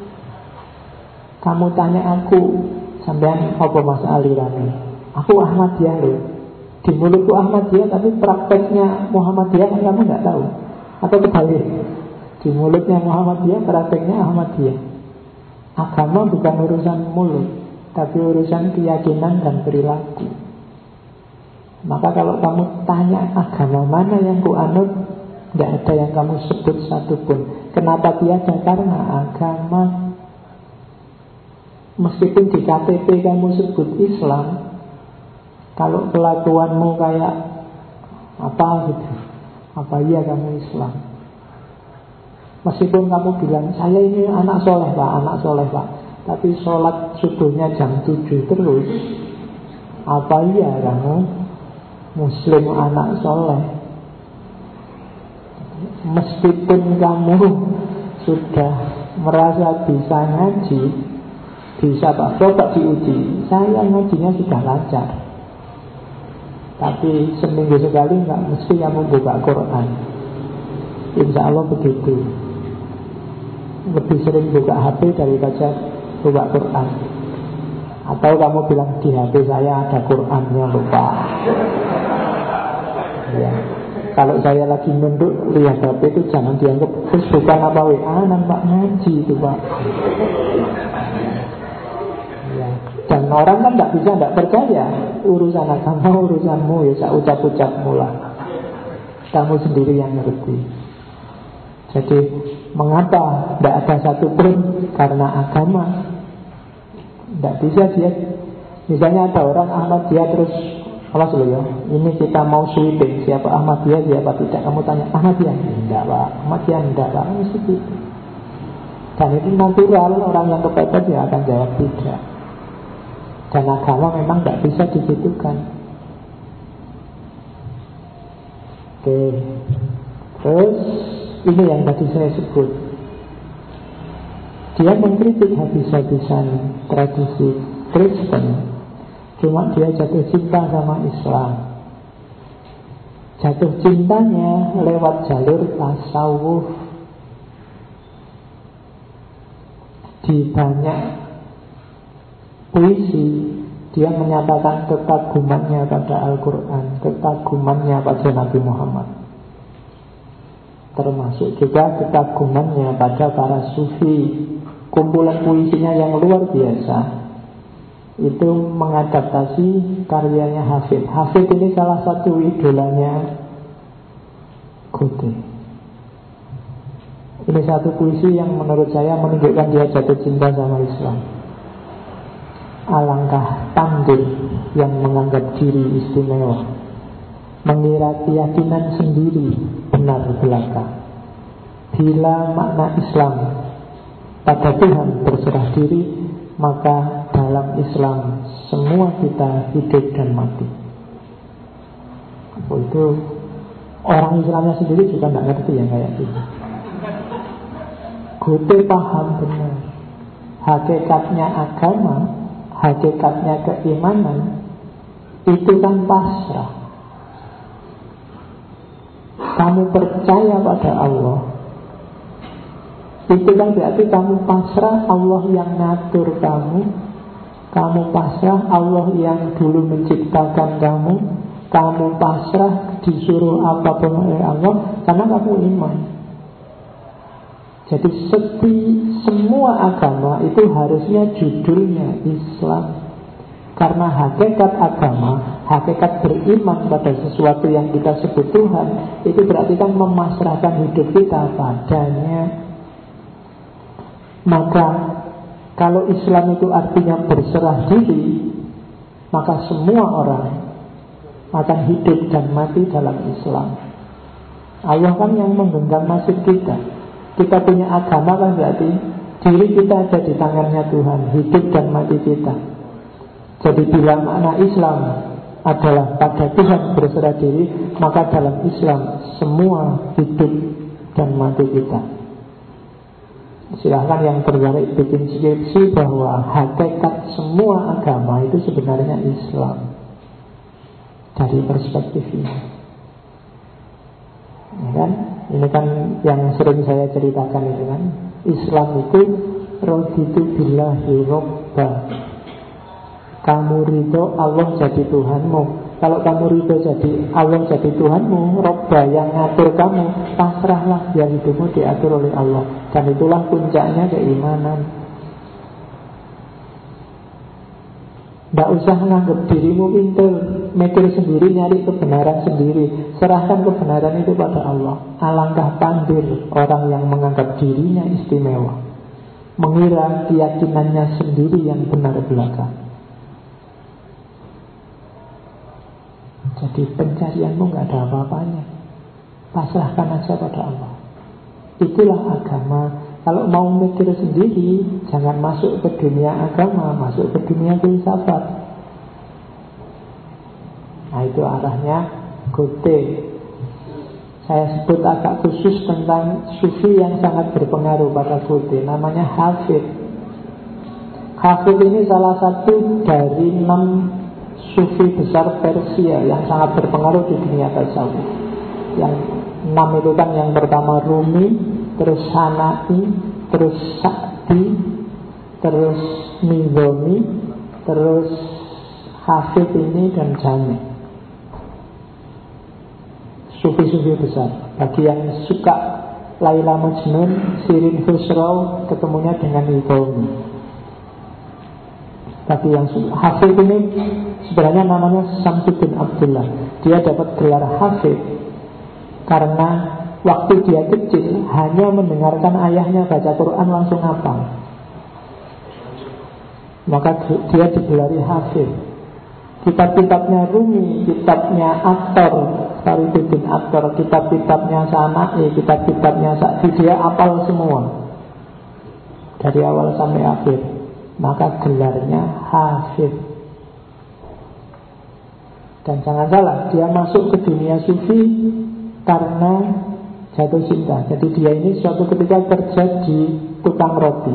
Kamu tanya aku, sampean apa mas alirannya? Aku Ahmadiyah loh. Di mulutku Ahmadiyah, tapi prakteknya Muhammadiyah kan kamu nggak tahu. Atau kebalik, di mulutnya Muhammadiyah, prakteknya Ahmadiyah. Agama bukan urusan mulut, tapi urusan keyakinan dan perilaku. Maka kalau kamu tanya agama mana yang ku anut, tidak ada yang kamu sebut satupun. Kenapa tiada? Karena agama. Meskipun di KTP kamu sebut Islam, kalau kelakuanmu kayak apa gitu, apa iya kamu Islam? Meskipun kamu bilang saya ini anak soleh pak, tapi sholat subuhnya jam 7 terus, apa iya kamu Muslim anak soleh? Meskipun kamu sudah merasa bisa ngaji, bisa pak, coba diuji. Saya ngajinya sudah lancar, tapi seminggu sekali nggak mesti kamu buka Quran. Insya Allah begitu. Lebih sering buka HP daripada buka Quran. Atau kamu bilang di HP saya ada Qurannya, lupa. Ya. Kalau saya lagi nunduk lihat HP itu jangan dianggap terus bukan apa WA, nampak ngaji itu pak. Ya. Dan orang kan tidak percaya. Urusan agama urusanmu, ya saya ucap-ucapmu lah. Kamu sendiri yang ngerti. Jadi mengapa tidak ada satupun? Karena agama. Tidak bisa dia. Misalnya ada orang Ahmadiyah terus, awas loh ya, ini kita mau sweeping, siapa Ahmadiyah, siapa tidak. Kamu tanya Ahmadiyah? Tidak pak. Ahmadiyah tidak pak. Mesti gitu. Dan itu natural, orang yang kepepet ya akan jawab tidak. Dan agama memang tidak bisa disitukan. Oke. Terus ini yang tadi saya sebut. Dia mengkritik habis-habisan tradisi Kristen. Cuma dia jatuh cinta sama Islam. Jatuh cintanya lewat jalur tasawuf. Di banyak puisi dia menyatakan kekagumannya pada Al-Quran, kekagumannya pada Nabi Muhammad. termasuk juga kekagumannya pada para sufi. Kumpulan puisinya yang luar biasa itu mengadaptasi karyanya Hafid. Hafid ini salah satu idolanya Goethe. Ini satu puisi yang menurut saya menunjukkan dia jatuh cinta sama Islam. Alangkah pandai yang menganggap diri istimewa, mengira keyakinan sendiri benar belaka. Bila makna Islam pada Tuhan berserah diri, maka dalam Islam semua kita hidup dan mati. Itu orang Islamnya sendiri juga tidak ngerti yang kayak gitu. Goethe paham benar hakikatnya agama, hakikatnya keimanan itu kan pasrah. Kamu percaya pada Allah, itu kan berarti kamu pasrah Allah yang ngatur kamu. Kamu pasrah Allah yang dulu menciptakan kamu. Kamu pasrah disuruh apapun oleh Allah karena kamu iman. Jadi semua agama itu harusnya judulnya Islam. Karena hakikat agama, hakikat beriman pada sesuatu yang kita sebut Tuhan, itu berarti kan memasrahkan hidup kita padanya. Maka kalau Islam itu artinya berserah diri, maka semua orang akan hidup dan mati dalam Islam. Allah kan yang menggenggam nasib kita. Kita punya agama kan berarti diri kita ada di tangannya Tuhan, hidup dan mati kita. Jadi bila makna Islam adalah pada Tuhan berserah diri, maka dalam Islam semua hidup dan mati kita. Silahkan yang tertarik bikin skripsi bahwa hakikat semua agama itu sebenarnya Islam dari perspektif ini. Ya kan? Ini kan yang sering saya ceritakan itu kan, Islam itu raditu billahi robba. Kamu ridho Allah jadi Tuhanmu. Kalau kamu ridho jadi Allah jadi Tuhanmu, robba yang ngatur kamu, pasrahlah biar hidupmu diatur oleh Allah. Dan itulah puncaknya keimanan. Tidak usah menganggap dirimu pintar, mikir sendiri, nyari kebenaran sendiri. Serahkan kebenaran itu pada Allah. Alangkah pandir orang yang menganggap dirinya istimewa, mengira keyakinannya sendiri yang benar belaka. Jadi pencarianmu nggak ada apa-apanya. Pasrahkan aja pada Allah. Itulah agama. Kalau mau mikir sendiri, jangan masuk ke dunia agama, masuk ke dunia filsafat. Nah itu arahnya Goethe. Saya sebut agak khusus tentang sufi yang sangat berpengaruh pada Goethe. Namanya Hafid. Hafid ini salah satu dari 6 sufi besar Persia yang sangat berpengaruh di dunia tasawuf. Yang 6 itu kan yang pertama Rumi, terus Hana'i, terus Sa'di, terus Nizami, terus Hafid ini dan Jami. Sufi-sufi besar. Bagi yang suka Laila Majnun, Shirin Khusraw, ketemunya dengan Nizami. Bagi yang Hafid ini sebenarnya namanya Samsuddin Abdullah. Dia dapat gelar Hafid karena waktu dia kecil hanya mendengarkan ayahnya baca Quran langsung hafal. Maka dia digelari Hafid. Kitab-kitabnya Rumi, kitabnya Attar, Fariduddin Attar, kitab-kitabnya Sana'i, kitab-kitabnya Sa'di, dia hafal semua dari awal sampai akhir. Maka gelarnya Hafid. Dan jangan salah, dia masuk ke dunia sufi karena jatuh cinta. Jadi dia ini suatu ketika kerja di tukang roti.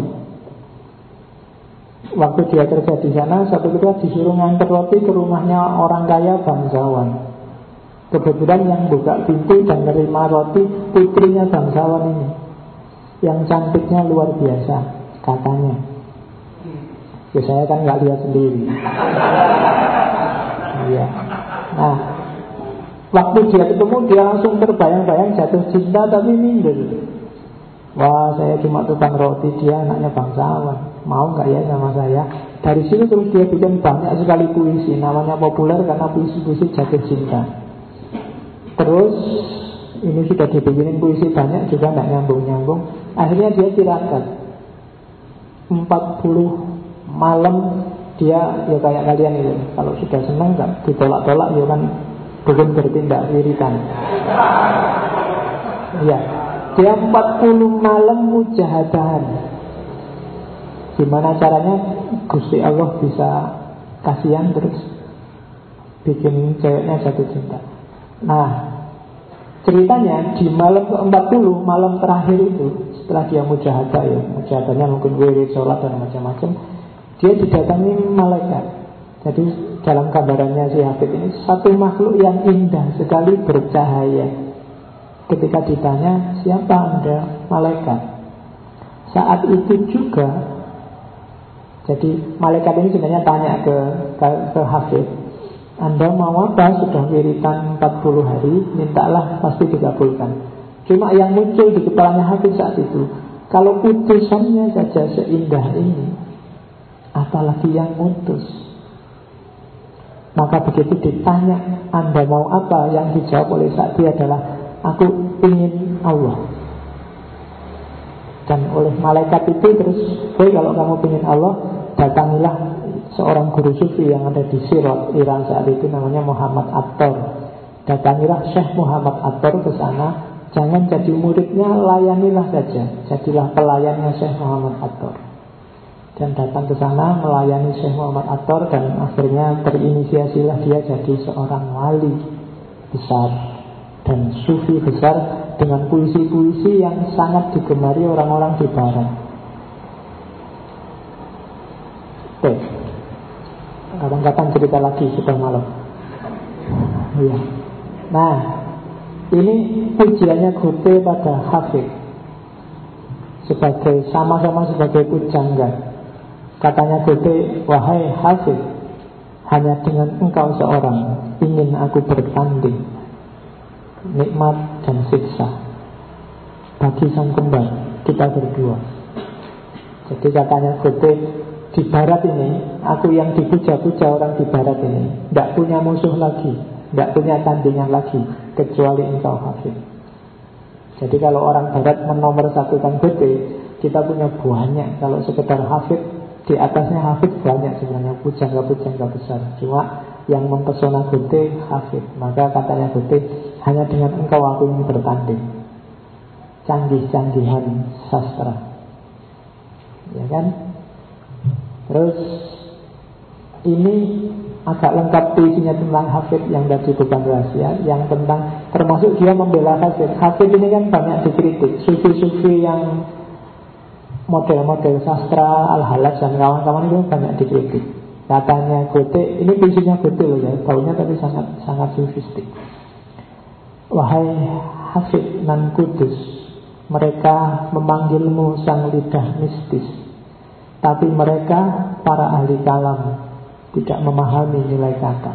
Waktu dia kerja di sana, suatu ketika disuruh nganter roti ke rumahnya orang kaya bangsawan. Kebetulan yang buka pintu dan menerima roti putrinya bangsawan ini, yang cantiknya luar biasa katanya. Ya saya kan nggak lihat sendiri. Iya. Nah, Waktu dia ketemu, dia langsung terbayang-bayang jatuh cinta, tapi minder. Wah, saya cuma tukang roti, dia anaknya bangsawan, mau nggak ya sama saya? Dari sini terus dia bikin banyak sekali puisi, namanya populer karena puisi-puisi jatuh cinta. Terus ini sudah dibikinin puisi banyak juga nggak nyambung-nyambung. Akhirnya dia tirakat 40 malam. Dia ya kayak kalian itu, kalau sudah senang nggak ditolak-tolak ya kan belum bertindak wiritan. Ya, dia 40 malam mujahadahan. Gimana caranya? Gusti Allah bisa kasihan terus bikin ceweknya jatuh cinta. Nah, ceritanya di malam ke-40, malam terakhir itu, setelah dia mujahadah ya, mujahadahnya mungkin wirid, sholat dan macam-macam, dia didatangi malaikat. Jadi dalam gambarannya si Hafid ini satu makhluk yang indah sekali, bercahaya. Ketika ditanya, siapa Anda? Malaikat. Saat itu juga, jadi malaikat ini sebenarnya tanya ke Hafid, Anda mau apa? Sudah wiritan 40 hari, mintalah, pasti dikabulkan. Cuma yang muncul di kepalanya Hafid saat itu, kalau putusannya saja seindah ini, apalagi yang mutus. Maka begitu ditanya, Anda mau apa? Yang dijawab oleh Sa'di adalah, aku ingin Allah. Dan oleh malaikat itu terus, kalau kamu ingin Allah, datangilah seorang guru sufi yang ada di Sirot, Iran saat itu, namanya Muhammad Attar. Datangilah Syekh Muhammad Attar ke sana. Jangan jadi muridnya, layanilah saja. Jadilah pelayannya Syekh Muhammad Attar. Dan datang ke sana melayani Syekh Muhammad Attar, dan akhirnya terinisiasilah dia jadi seorang wali besar dan sufi besar dengan puisi-puisi yang sangat digemari orang-orang di barat. Oke, kapan-kapan cerita lagi, sudah malam. Ya. Nah, ini pujiannya Goethe pada Hafid sebagai sama-sama sebagai pujangga. Katanya Goethe, wahai Hafid, hanya dengan engkau seorang ingin aku bertanding, nikmat dan siksa bagi sang kembar, kita berdua. Jadi katanya Goethe, di barat ini, aku yang dipuja-puja orang di barat ini, tidak punya musuh lagi, tidak punya tandingan lagi, kecuali engkau Hafid. Jadi kalau orang barat menomorsatukan Goethe, kita punya banyak. Kalau sekedar Hafid, di atasnya Hafid banyak sebenarnya, pujangga-pujangga besar. Cuma yang mempesona Goethe, Hafid. Maka katanya Goethe, hanya dengan engkau aku ingin bertanding. Canggih-canggihan sastra, ya kan? Terus ini agak lengkap puisinya tentang Hafid yang tadi bukan rahasia, yang tentang, termasuk dia membela Hafid. Hafid ini kan banyak dikritik, sufi-sufi yang model-model sastra, Al-Halaj dan kawan-kawan itu banyak dikritik. Katanya Goethe, ini puisinya Goethe loh ya, baunya tapi sangat sufistik. Wahai Hafid nan kudus, mereka memanggilmu sang lidah mistis, tapi mereka para ahli kalam tidak memahami nilai kata.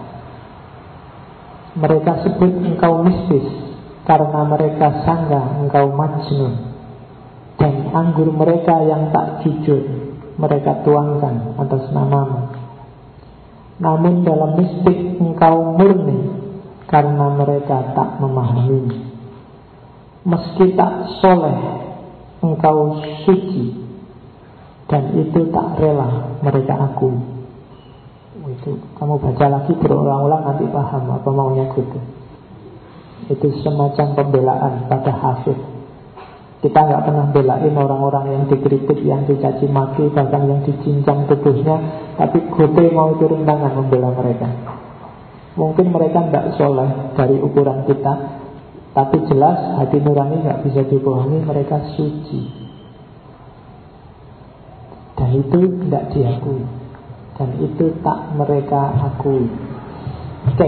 Mereka sebut engkau mistis karena mereka sangka engkau majnun. Dan anggur mereka yang tak jujur mereka tuangkan atas namamu. Namun dalam mistik engkau murni karena mereka tak memahami. Meski tak soleh engkau suci, dan itu tak rela mereka akui. Itu kamu baca lagi berulang-ulang nanti paham apa maunya Goethe. Itu semacam pembelaan pada Hafid. Kita nggak pernah belain orang-orang yang dikritik, yang dicaci maki, bahkan yang dicincang tubuhnya. Tapi Goethe mau turun tangan membela mereka. Mungkin mereka tidak soleh dari ukuran kita, tapi jelas hati nurani nggak bisa dibohongi, mereka suci. Dan itu tidak diakui, dan itu tak mereka akui. Oke.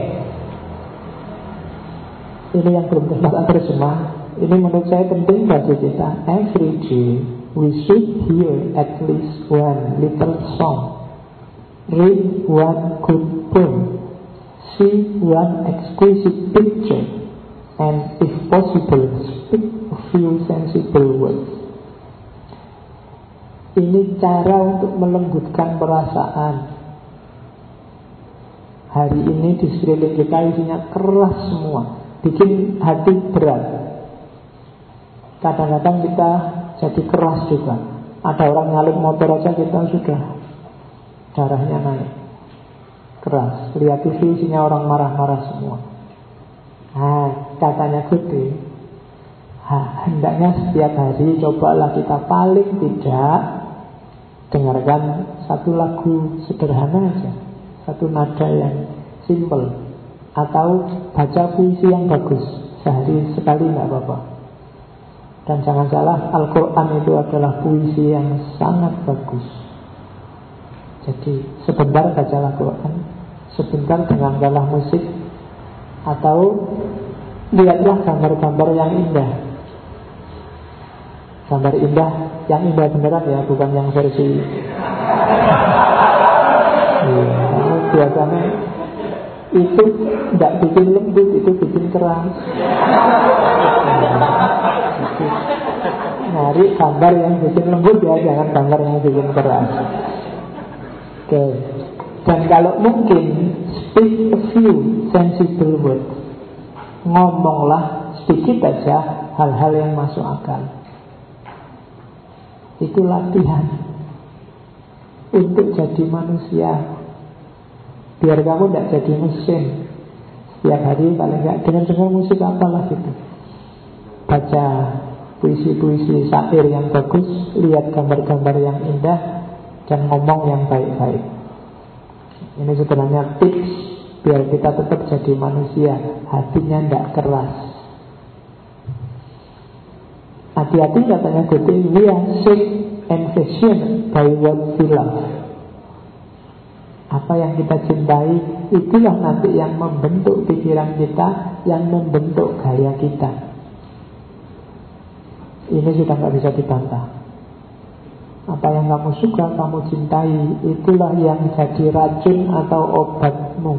Ini yang belum sempat terjemah. Ini menurut saya penting bagi kita. Every day we should hear at least one little song, read one good poem, see one exquisite picture, and if possible, speak a few sensible words. Ini cara untuk melembutkan perasaan. Hari ini di sekeliling kita isinya keras semua, bikin hati berat. Kadang-kadang kita jadi keras juga. Ada orang nyalip motor aja kita sudah darahnya naik, keras. Lihat TV isinya orang marah-marah semua. Nah, katanya Goethe, hendaknya setiap hari cobalah kita paling tidak dengarkan satu lagu sederhana aja, satu nada yang simple, atau baca puisi yang bagus sehari sekali, nggak apa-apa. Dan jangan salah, Al-Quran itu adalah puisi yang sangat bagus. Jadi sebentar bacalah Quran, sebentar dengarkanlah musik, atau lihatlah gambar-gambar yang indah. Gambar indah, yang indah beneran ya, bukan yang versi karena biasanya itu tidak bikin lembut, itu bikin keras. Nyari gambar yang bikin lembut ya, jangan gambar yang bikin keras. Oke. Dan kalau mungkin, speak a few sensible words. Ngomonglah sedikit aja hal-hal yang masuk akal. Itu latihan untuk jadi manusia. Biar kamu tidak jadi mesin. Setiap hari paling nggak dengar musik apalah gitu. Baca puisi-puisi syair yang bagus, lihat gambar-gambar yang indah, dan ngomong yang baik-baik. Ini sebenarnya tips biar kita tetap jadi manusia, hatinya tidak keras. Hati-hati katanya Goethe, we are shaped and fashioned by what we love. Apa yang kita cintai, itulah nanti yang membentuk pikiran kita, yang membentuk gaya kita. Ini sudah nggak bisa dibantah. Apa yang kamu suka, kamu cintai, itulah yang jadi racun atau obatmu.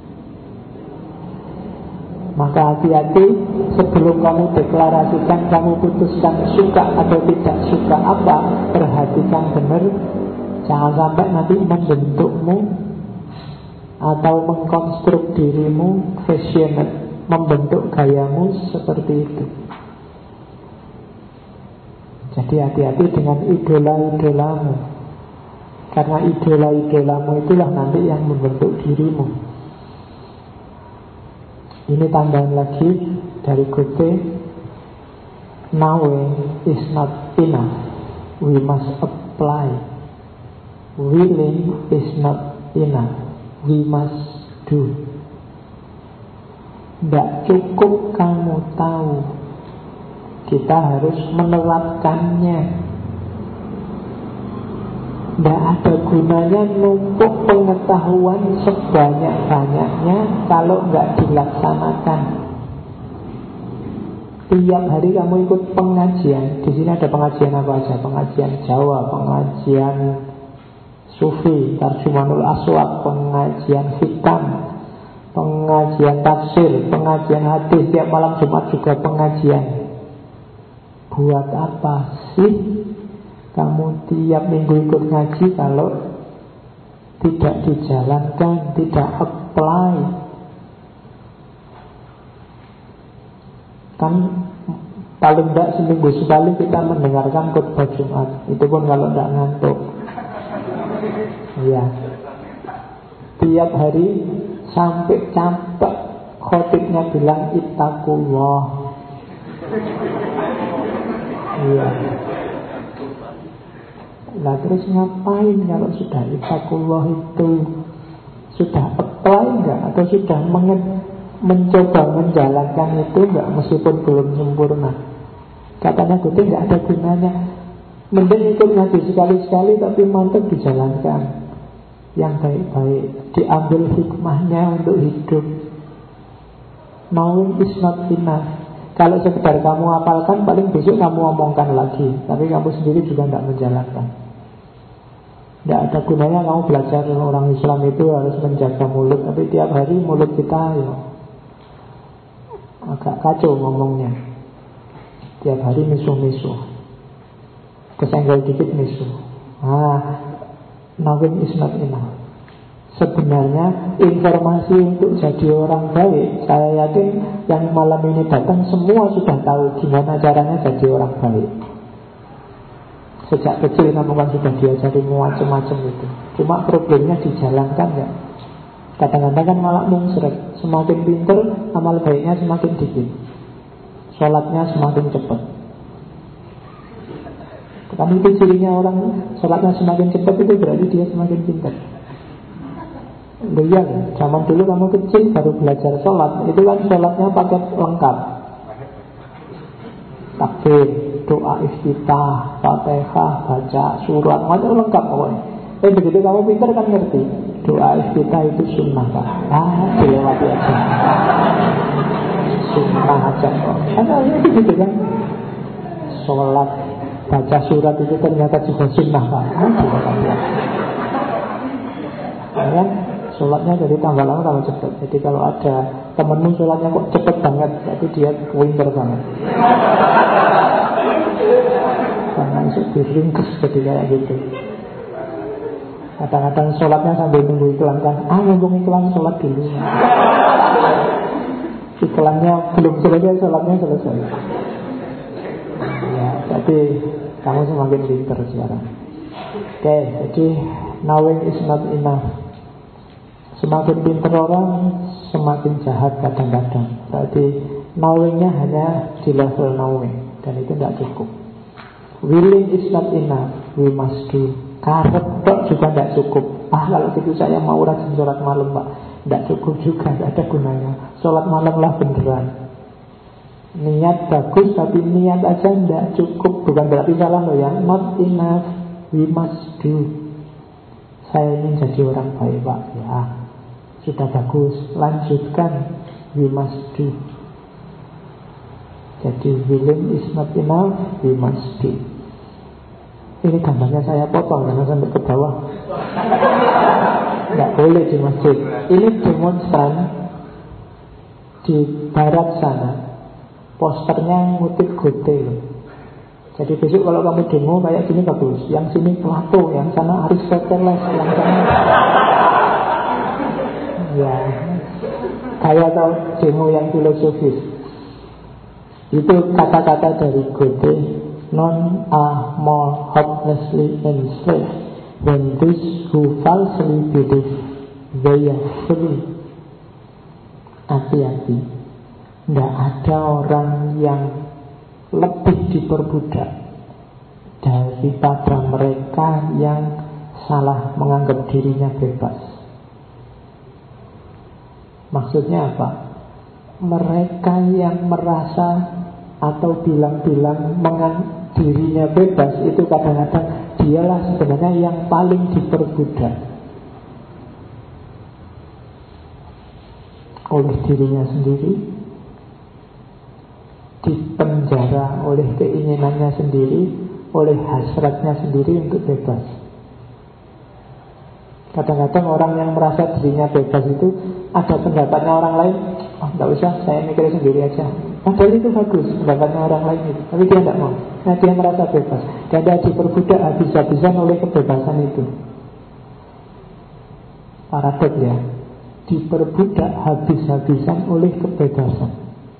Maka hati-hati sebelum kamu deklarasikan, kamu putuskan suka atau tidak suka apa, perhatikan benar. Jangan sampai nanti membentukmu atau mengkonstruk dirimu fashioned, membentuk gayamu seperti itu. Jadi hati-hati dengan idola-idolamu, karena idola-idolamu itulah nanti yang membentuk dirimu. Ini tambahan lagi dari Goethe. Knowing is not enough, we must apply. Willing is not enough, we must do. Tidak cukup kamu tahu, kita harus menerapkannya. Tidak ada gunanya numpuk pengetahuan sebanyak-banyaknya kalau nggak dilaksanakan. Tiap hari kamu ikut pengajian. Di sini ada pengajian apa aja? Pengajian Jawa, pengajian Sufi, Tarjumanul Aswad, pengajian Hikam, pengajian tafsir, pengajian hadis. Tiap malam Jumat juga pengajian. Buat apa sih kamu tiap minggu ikut ngaji kalau tidak dijalankan, tidak apply? Kan paling tidak seminggu sekali kita mendengarkan khutbah Jumat. Itu pun kalau tidak ngantuk. Iya. Tiap hari sampai capek khotibnya bilang ittaqullah. Iya. Nah terus ngapain kalau sudah ittaqullah itu? Sudah apply enggak? Atau sudah mencoba menjalankan itu enggak, meskipun belum sempurna? Katanya Goethe enggak ada gunanya. Mending ikut ngaji sekali-sekali tapi mantap dijalankan yang baik-baik, diambil hikmahnya untuk hidup. Knowing is not enough. Kalau sekedar kamu hafalkan, paling besok kamu omongkan lagi, tapi kamu sendiri juga tidak menjalankan. Tidak ada gunanya kamu belajar orang Islam itu harus menjaga mulut, tapi tiap hari mulut kita ya agak kacau ngomongnya. Tiap hari misuh-misuh, kesenggol dikit misuh. Knowing is not enough. Sebenarnya informasi untuk jadi orang baik, saya yakin yang malam ini datang semua sudah tahu gimana caranya jadi orang baik. Sejak kecil kamu kan sudah diajari macam-macam itu. Cuma problemnya dijalankan ya. Kadang-kadang kan malah mungsret. Semakin pintar, amal baiknya semakin dikit, sholatnya semakin cepat. Kan itu cirinya orang sholatnya semakin cepat, itu berarti dia semakin pintar. Iya, zaman dulu kamu kecil baru belajar sholat, itu kan sholatnya paket lengkap. Takbir, doa iftitah, Fatihah, baca surat, macam lengkap pokoknya. Begitu kamu pintar kan ngerti, doa iftitah itu sunnah kan? Dilewati aja, sunnah aja kok. Karena itu gitu kan. Sholat, baca surat itu ternyata juga sunnah kan? Dilewati aja. Ya, sholatnya jadi tambah lama tambah cepat. Jadi kalau ada temenmu sholatnya kok cepet banget, berarti dia pintar banget. Karena itu diringkes jadi kayak gitu. Kadang-kadang sholatnya sambil tunggu iklan kan. Nunggu iklan sholat dulu. Iklannya belum selesai, sholatnya selesai. Ya, jadi kamu semakin pintar sekarang. Oke, jadi knowing is not enough. Semakin pintar orang, semakin jahat kadang-kadang. Berarti knowingnya hanya di level knowing, dan itu tidak cukup. Willing is not enough, we must do. Karep juga tidak cukup. Kalau gitu saya mau rajin sholat malam Pak. Tidak cukup juga, tidak ada gunanya. Sholat malam lah beneran. Niat bagus, tapi niat aja tidak cukup. Bukan berarti salah loh ya. Not enough, we must do. Saya ingin jadi orang baik Pak. Ya, sudah bagus, lanjutkan. We must do. Jadi willing is not enough, we must do. Ini gambarnya saya potong karena sampai ke bawah. Tidak boleh di masjid. Ini demonstran di barat sana. Posternya ngutip Goethe. Jadi besok kalau kamu demo kayak gini bagus. Yang sini Plato, yang sana Aristoteles, yang sana ya kayak tahu demo yang filosofis. Itu kata-kata dari Goethe. None are more hopelessly enslaved than those who falsely believe they are free. Hati-hati, tidak ada orang yang lebih diperbudak daripada mereka yang salah menganggap dirinya bebas. Maksudnya apa? Mereka yang merasa atau bilang-bilang dirinya bebas, itu kadang-kadang dialah sebenarnya yang paling diperbudak oleh dirinya sendiri, dipenjara oleh keinginannya sendiri, oleh hasratnya sendiri untuk bebas. Kadang-kadang orang yang merasa dirinya bebas itu ada pendapatnya orang lain, tidak usah, saya mikir sendiri aja. Padahal itu bagus pendapatnya orang lain itu, tapi dia tidak mau. Nah, dia merasa bebas, dan dia diperbudak habis-habisan oleh kebebasan itu. Paradoks ya, diperbudak habis-habisan oleh kebebasan.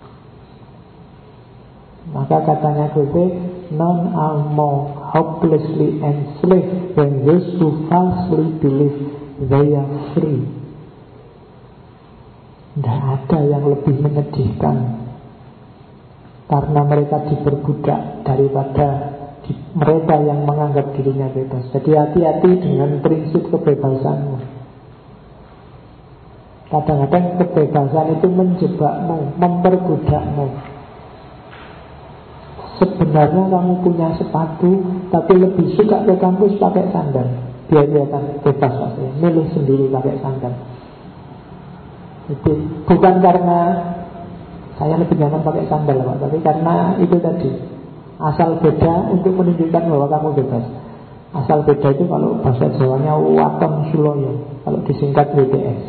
Maka katanya Goethe, none are more hopelessly enslaved than those who falsely believe they are free. Tidak ada yang lebih menyedihkan karena mereka diperbudak daripada mereka yang menganggap dirinya bebas. Jadi hati-hati dengan prinsip kebebasanmu. Kadang-kadang kebebasan itu menjebakmu, memperbudakmu. Sebenarnya kamu punya sepatu, tapi lebih suka ke kampus pakai sandal. Biar kelihatan bebas pakai, milih sendiri pakai sandal. Jadi bukan karena saya lebih nyaman pakai sandal Pak, tapi karena itu tadi, asal beda untuk menunjukkan bahwa kamu bebas. Asal beda itu kalau bahasa Jawanya waton suloyo, kalau disingkat WTS.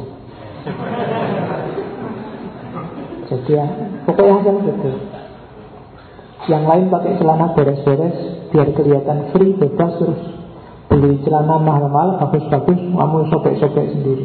Jadi ya, pokoknya asal beda. Yang lain pakai celana beres-beres biar kelihatan free, bebas, terus beli celana mahal-mahal, bagus-bagus, kamu sobek-sobek sendiri.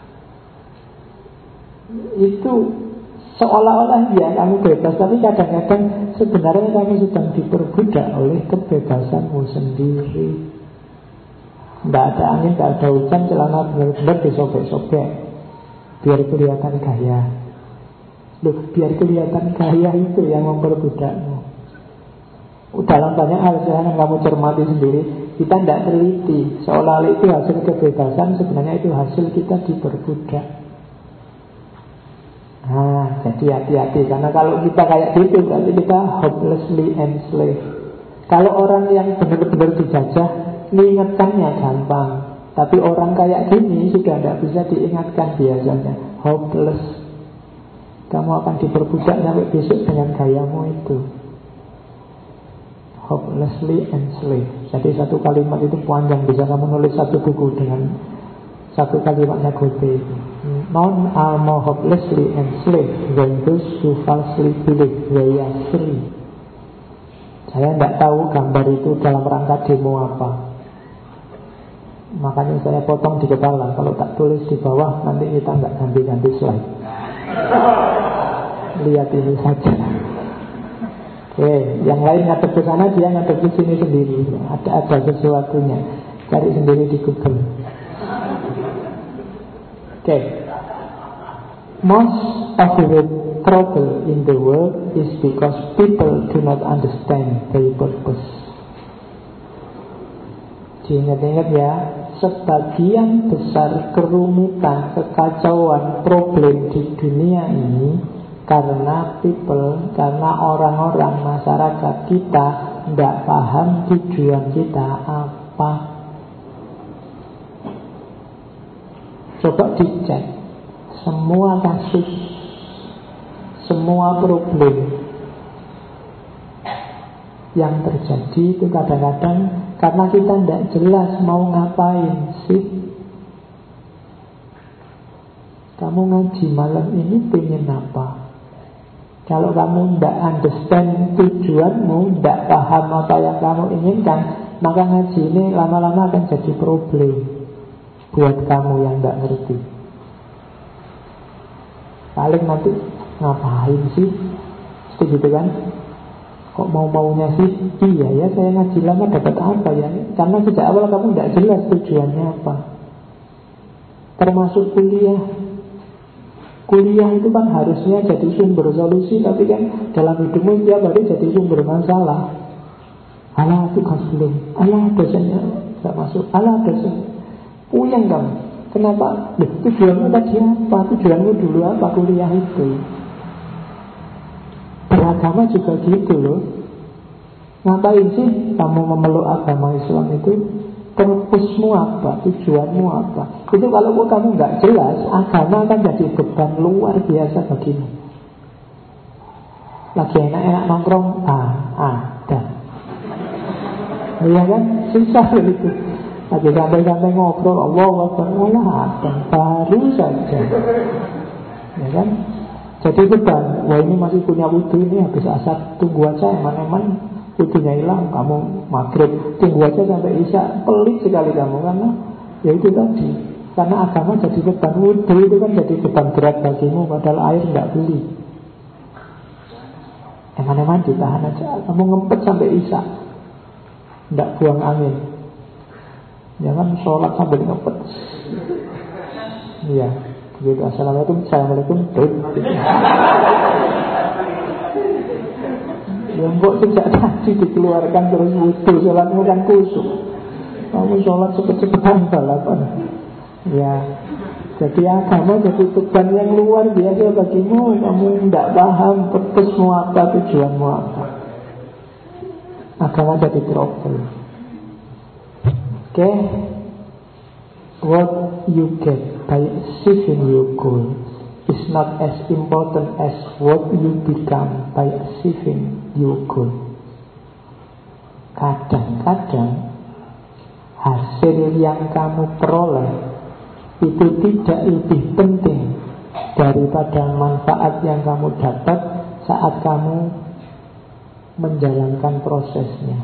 Itu seolah-olah ya kamu bebas, tapi kadang-kadang sebenarnya kamu sedang diperbudak oleh kebebasanmu sendiri. Tidak ada angin, tidak ada hujan, celana benar-benar disobek-sobek biar kelihatan gaya. Loh, biar kelihatan gaya itu yang memperbudakmu. Dalam banyak hal yang kamu cermati sendiri, kita tidak teliti. Seolah-olah itu hasil kebebasan, sebenarnya itu hasil kita diperbudak. Nah, jadi hati-hati, karena kalau kita kayak gitu berarti kita hopelessly enslaved. Kalau orang yang benar-benar dijajah, mengingatkannya gampang. Tapi orang kayak gini sudah tidak bisa diingatkan biasanya. Hopeless. Kamu akan diperbudak sampai besok dengan gayamu itu. Hopelessly enslaved. Jadi satu kalimat itu panjang, bisa kamu nulis satu buku dengan satu kalimatnya Goethe itu. None are more hopelessly enslaved than those who falsely believe they are free. Saya tidak tahu gambar itu dalam rangka demo apa. Makanya saya potong di kepala. Kalau tak tulis di bawah, nanti kita nggak ganti-ganti slide. Lihat ini saja. Oke, yang lain ngadep ke sana, dia ngadep ke sini sendiri. Ada sesuatunya. Cari sendiri di Google. Oke. Most of the trouble in the world is because people do not understand their purpose. Diingat-ingat ya, sebagian besar kerumitan, kekacauan, problem di dunia ini karena people, karena orang-orang masyarakat kita tidak paham tujuan kita apa. Coba dicek semua kasus, semua problem yang terjadi itu kadang-kadang karena kita tidak jelas mau ngapain sih. Kamu ngaji malam ini pengen apa? Kalau kamu tidak understand tujuanmu, tidak paham apa yang kamu inginkan, maka ngaji ini lama-lama akan jadi problem buat kamu yang tidak ngerti. Paling nanti ngapain sih? Setuju kan? Kok mau-maunya sih? Iya ya, saya ngaji lama dapat apa ya? Karena sejak awal kamu tidak jelas tujuannya apa. Termasuk kuliah. Kuliah itu kan harusnya jadi sumber solusi, tapi kan dalam hidupmu setiap hari jadi sumber masalah. Alah tugas belum, alah dosennya tidak masuk, alah dosen. Puyeng kamu. Kenapa? Loh, tujuanmu tadi apa? Tujuanmu dulu apa kuliah itu? Beragama juga gitu loh. Ngapain sih kamu memeluk agama Islam itu? Purpose-mu apa? Tujuanmu apa? Itu kalau kamu nggak jelas, agama akan jadi beban luar biasa bagimu. Lagi enak-enak nongkrong, ada. Iya kan? Susah itu. Lagi santai-santai ngobrol, Allah ada. Baru saja. Ya kan? Jadi beban. Wah ini masih punya wudhu, ini habis asar, tunggu aja eman-eman. Wudhunya hilang, kamu maghrib tunggu aja sampai isya. Pelit sekali kamu, karena ya itu tadi, karena agama jadi beban. Wudhu itu kan jadi beban berat bagimu, padahal air nggak beli. Eman-eman ditahan aja, kamu ngempet sampai isya, nggak buang angin. Jangan sholat sambil ngempet. Iya, begitu. Assalamualaikum. Ya kok sejak tadi dikeluarkan terus wudhu, sholatmu kan kusuk. Kamu sholat cepet-cepetan balapan. Ya, jadi agama jadi beban yang luar biasa bagimu. Kamu tidak paham purpose-mu apa, tujuanmu apa. Agama jadi trouble. Oke. What you get by achieving your goal is not as important as what you become by achieving your goal. Kadang-kadang hasil yang kamu peroleh itu tidak lebih penting daripada manfaat yang kamu dapat saat kamu menjalankan prosesnya.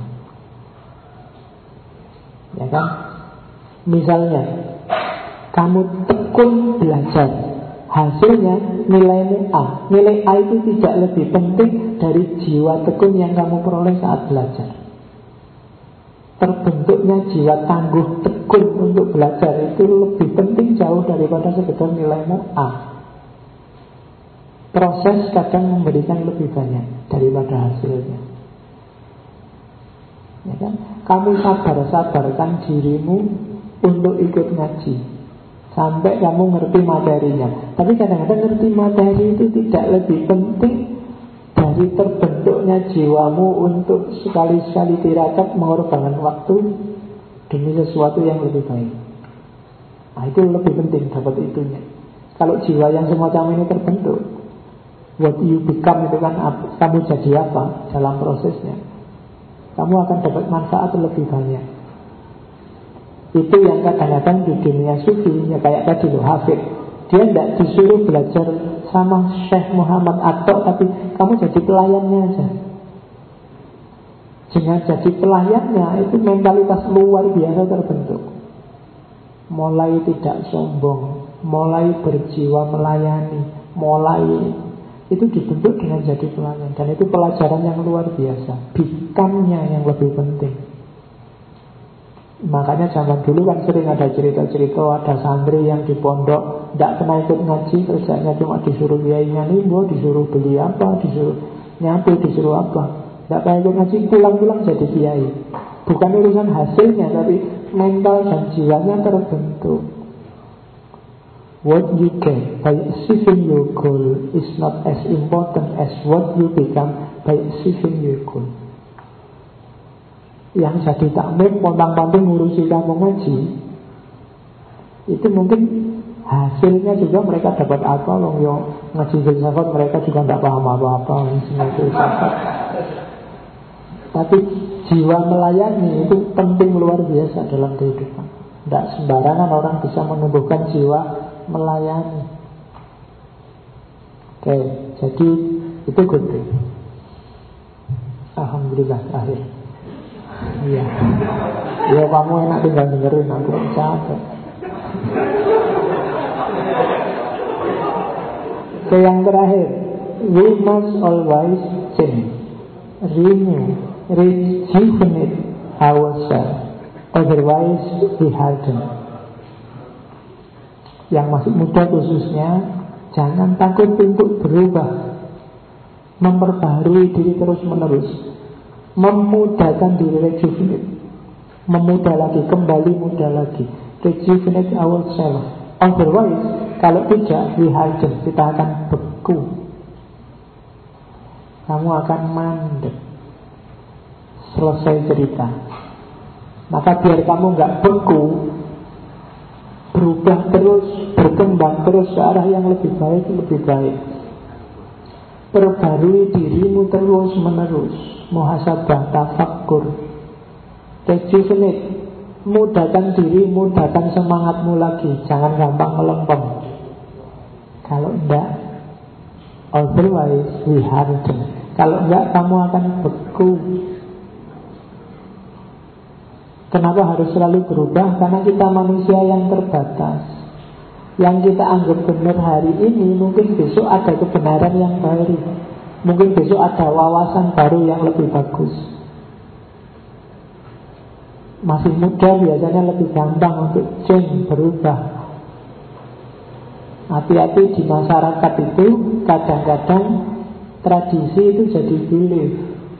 Ya kan? Misalnya kamu tekun belajar, hasilnya nilainya A. Nilai A itu tidak lebih penting dari jiwa tekun yang kamu peroleh saat belajar. Terbentuknya jiwa tangguh tekun untuk belajar itu lebih penting jauh daripada sekedar nilaimu A. Proses kadang memberikan lebih banyak daripada hasilnya. Ya kan? Kamu sabar-sabarkan dirimu untuk ikut ngaji sampai kamu ngerti materinya. Tapi kadang-kadang ngerti materi itu tidak lebih penting dari terbentuknya jiwamu untuk sekali-sekali tirakat mengorbankan waktu demi sesuatu yang lebih baik. Nah, itu lebih penting dapat itunya. Kalau jiwa yang semacam ini terbentuk, what you become itu kan kamu jadi apa dalam prosesnya, kamu akan dapat manfaat lebih banyak. Itu yang kadang-kadang di dunia sufi, ya kayak tadi loh, Hafid, dia tidak disuruh belajar sama Syekh Muhammad Atok, tapi kamu jadi pelayannya aja. Dengan jadi pelayannya itu mentalitas luar biasa terbentuk. Mulai tidak sombong, mulai berjiwa melayani, mulai itu dibentuk dengan jadi pelayan. Dan itu pelajaran yang luar biasa. Become-nya yang lebih penting. Makanya zaman dulu kan sering ada cerita-cerita, ada santri yang di pondok tidak pernah ikut ngaji, kerjanya cuma disuruh kiainya nimbo, disuruh beli apa, disuruh nyapu, disuruh apa. Tidak pernah ikut ngaji, pulang-pulang jadi kiai. Bukan urusan hasilnya, tapi mental dan jiwanya terbentuk. What you get by achieving your goal is not as important as what you become by achieving your goal. Yang jadi takmir pontang-panting ngurusi kamu ngaji, itu mungkin hasilnya juga mereka dapat apa. Wong yo ngaji filsafat mereka juga tidak paham apa-apa semua filsafat. Tapi jiwa melayani itu penting luar biasa dalam kehidupan. Tidak sembarangan orang bisa menumbuhkan jiwa melayani. Oke, jadi itu good thing. Alhamdulillah terakhir. Iya. Ya kamu enak tinggal dengerin, aku capek. Oke, yang terakhir, we must always change, renew, rejuvenate ourselves, otherwise we harden. Yang masih muda khususnya, jangan takut untuk berubah, memperbaharui diri terus-menerus, memudahkan diri, rejuvenate, memudah lagi, kembali mudah lagi, rejuvenate ourselves. Otherwise, kalau tidak, we harden, kita akan beku, kamu akan mandek. Selesai cerita. Maka biar kamu nggak beku, berubah terus, berkembang terus ke arah yang lebih baik, lebih baik. Perbarui dirimu terus menerus, muhasabah, tafakkur, rejuvenate, mudahkan diri, mudahkan semangatmu lagi, jangan gampang melempem. Kalau enggak, otherwise we harden. Kalau enggak, kamu akan beku. Kenapa harus selalu berubah? Karena kita manusia yang terbatas. Yang kita anggap benar hari ini, mungkin besok ada kebenaran yang baru, mungkin besok ada wawasan baru yang lebih bagus. Masih muda biasanya lebih gampang untuk change, berubah. Hati-hati di masyarakat itu, kadang-kadang tradisi itu jadi belief.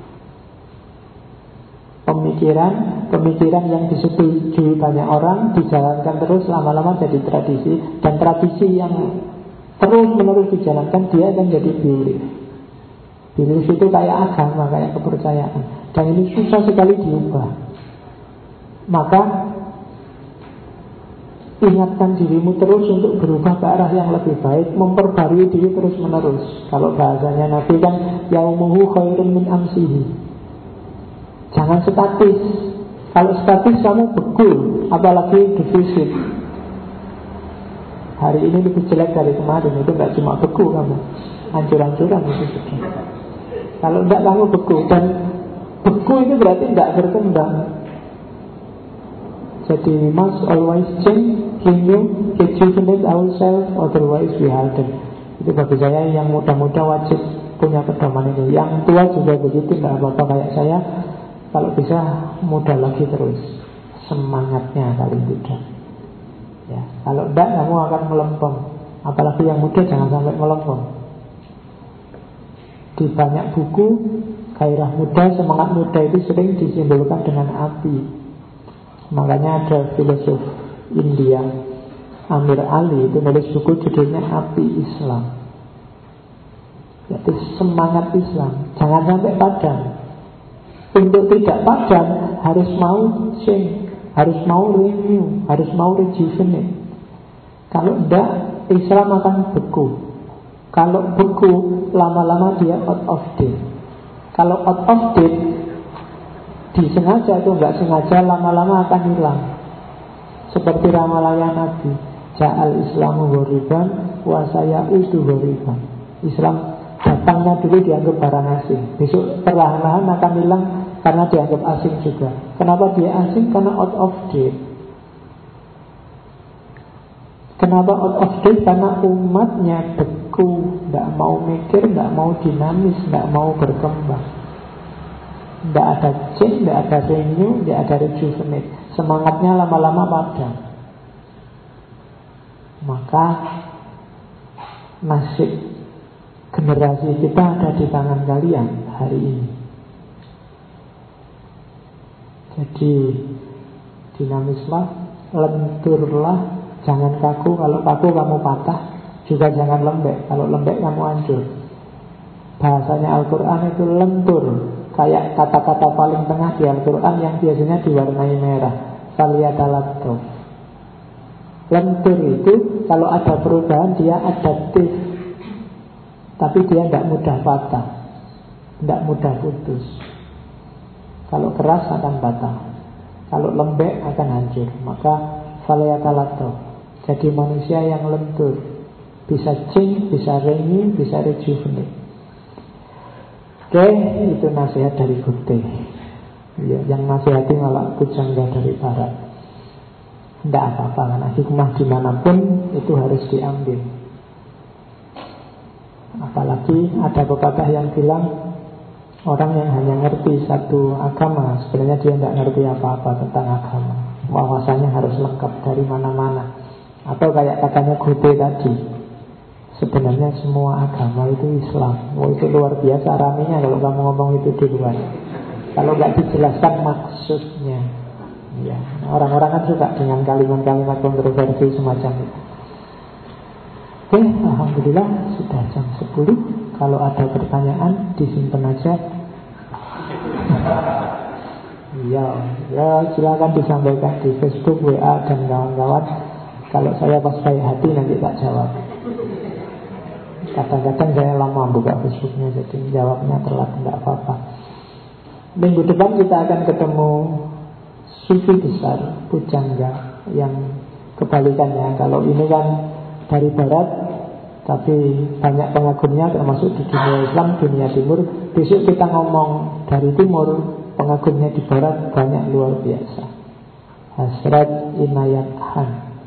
Pemikiran yang disetujui banyak orang dijalankan terus, lama-lama jadi tradisi. Dan tradisi yang terus-menerus dijalankan, dia akan jadi belief. Belief itu kayak agama, kayak kepercayaan. Dan ini susah sekali diubah. Maka ingatkan dirimu terus untuk berubah ke arah yang lebih baik, memperbarui diri terus-menerus. Kalau bahasanya Nabi kan, yaumuhu khairun min amsihi. Jangan statis. Kalau statis kamu beku, apalagi defisit. Hari ini lebih jelek dari kemarin. Itu gak cuma beku kamu, hancur-hancuran itu sudah. Kalau enggak kamu beku. Dan beku itu berarti enggak berkembang. Jadi we must always change, renew, rejuvenate ourselves, otherwise we harden. Itu bagi saya yang muda-muda wajib punya pedoman ini. Yang tua juga begitu, tidak apa-apa kayak saya. Kalau bisa muda lagi terus, semangatnya paling tidak. Ya, kalau tidak kamu akan melempem. Apalagi yang muda jangan sampai melempem. Di banyak buku, gairah muda, semangat muda itu sering disimbolkan dengan api. Makanya ada filosof India Amir Ali itu nulis buku judulnya Api Islam. Yaitu semangat Islam. Jangan sampai padam. Untuk tidak padam harus mau change, harus mau renew, harus mau rejuvenate. Kalau tidak, Islam akan beku. Kalau beku, lama-lama dia out of date. Kalau out of date, disengaja atau enggak sengaja, lama-lama akan hilang. Seperti ramalan Nabi, Ja'al Islamu ghoriban wa sayaudu ghoriban. Islam datangnya dulu dianggap barang asing, besok perlahan-lahan akan hilang karena dianggap asing juga. Kenapa dia asing? Karena out of date. Kenapa out of date? Karena umatnya beku, tidak mau mikir, tidak mau dinamis, tidak mau berkembang. Tidak ada change, tidak ada renew, tidak ada rejuvenate. Semangatnya lama-lama padam. Maka nasib generasi kita ada di tangan kalian hari ini. Jadi dinamislah, lenturlah, jangan kaku. Kalau kaku kamu patah, juga jangan lembek. Kalau lembek kamu hancur. Bahasanya Al-Quran itu lentur, kayak kata-kata paling tengah di Al-Quran yang biasanya diwarnai merah. Faliyatalatto. Lentur itu kalau ada perubahan dia adaptif, tapi dia tidak mudah patah, tidak mudah putus. Kalau keras akan patah, kalau lembek akan hancur. Maka faliyatalatto, jadi manusia yang lentur, bisa change, bisa renew, bisa rejuvenate. Oke, itu nasihat dari Gupte. Ya, yang nasihati malah pujangga dari barat. Tidak apa-apa, karena hikmah dimanapun itu harus diambil. Apalagi ada pepatah yang bilang orang yang hanya ngerti satu agama, sebenarnya dia tidak ngerti apa-apa tentang agama. Wawasannya harus lengkap dari mana-mana. Atau kayak katanya Gupte tadi, sebenarnya semua agama itu Islam. Itu luar biasa raminya kalau kamu ngomong itu di luar. Kalau nggak dijelaskan maksudnya, ya, orang-orang kan suka dengan kalimat-kalimat kontroversi semacam itu. Oke, alhamdulillah sudah jam 10. Kalau ada pertanyaan disimpan aja. Ya silakan disampaikan di Facebook, WA dan kawan-kawan. Kalau saya pas baik hati nanti tak jawab. Kadang-kadang saya lama buka Facebooknya, jadi jawabnya telat, tidak apa-apa. Minggu depan kita akan ketemu sufi besar, pujangga, yang kebalikannya. Kalau ini kan dari barat, tapi banyak pengagumnya termasuk di dunia Islam, dunia timur. Besok kita ngomong dari timur, pengagumnya di barat banyak, luar biasa. Hasrat Inayat Khan.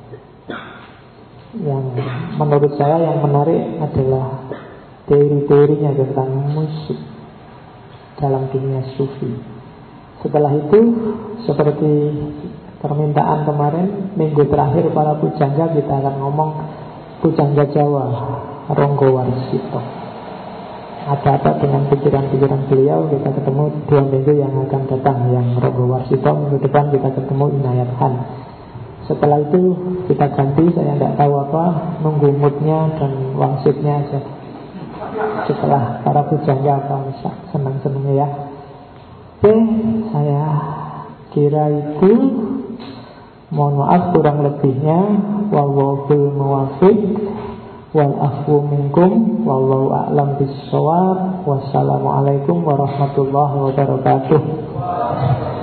Yang menurut saya yang menarik adalah teori-teorinya tentang musik dalam dunia sufi. Setelah itu, seperti permintaan kemarin, minggu terakhir para pujangga kita akan ngomong pujangga Jawa, Ronggo Warsito. Ada apa dengan pikiran-pikiran beliau? Kita ketemu 2 minggu yang akan datang, yang Ronggo Warsito. Minggu depan kita ketemu Inayat Khan. Setelah itu kita ganti, saya tidak tahu apa, nunggu moodnya dan wangsitnya aja. Setelah para pujangga apa senang-senangnya ya. Oke, saya kira itu. Mohon maaf kurang lebihnya. Wallahul muwaffiq wal afwu minkum wallahu a'lam bis-shawab. Wassalamualaikum warahmatullahi wabarakatuh.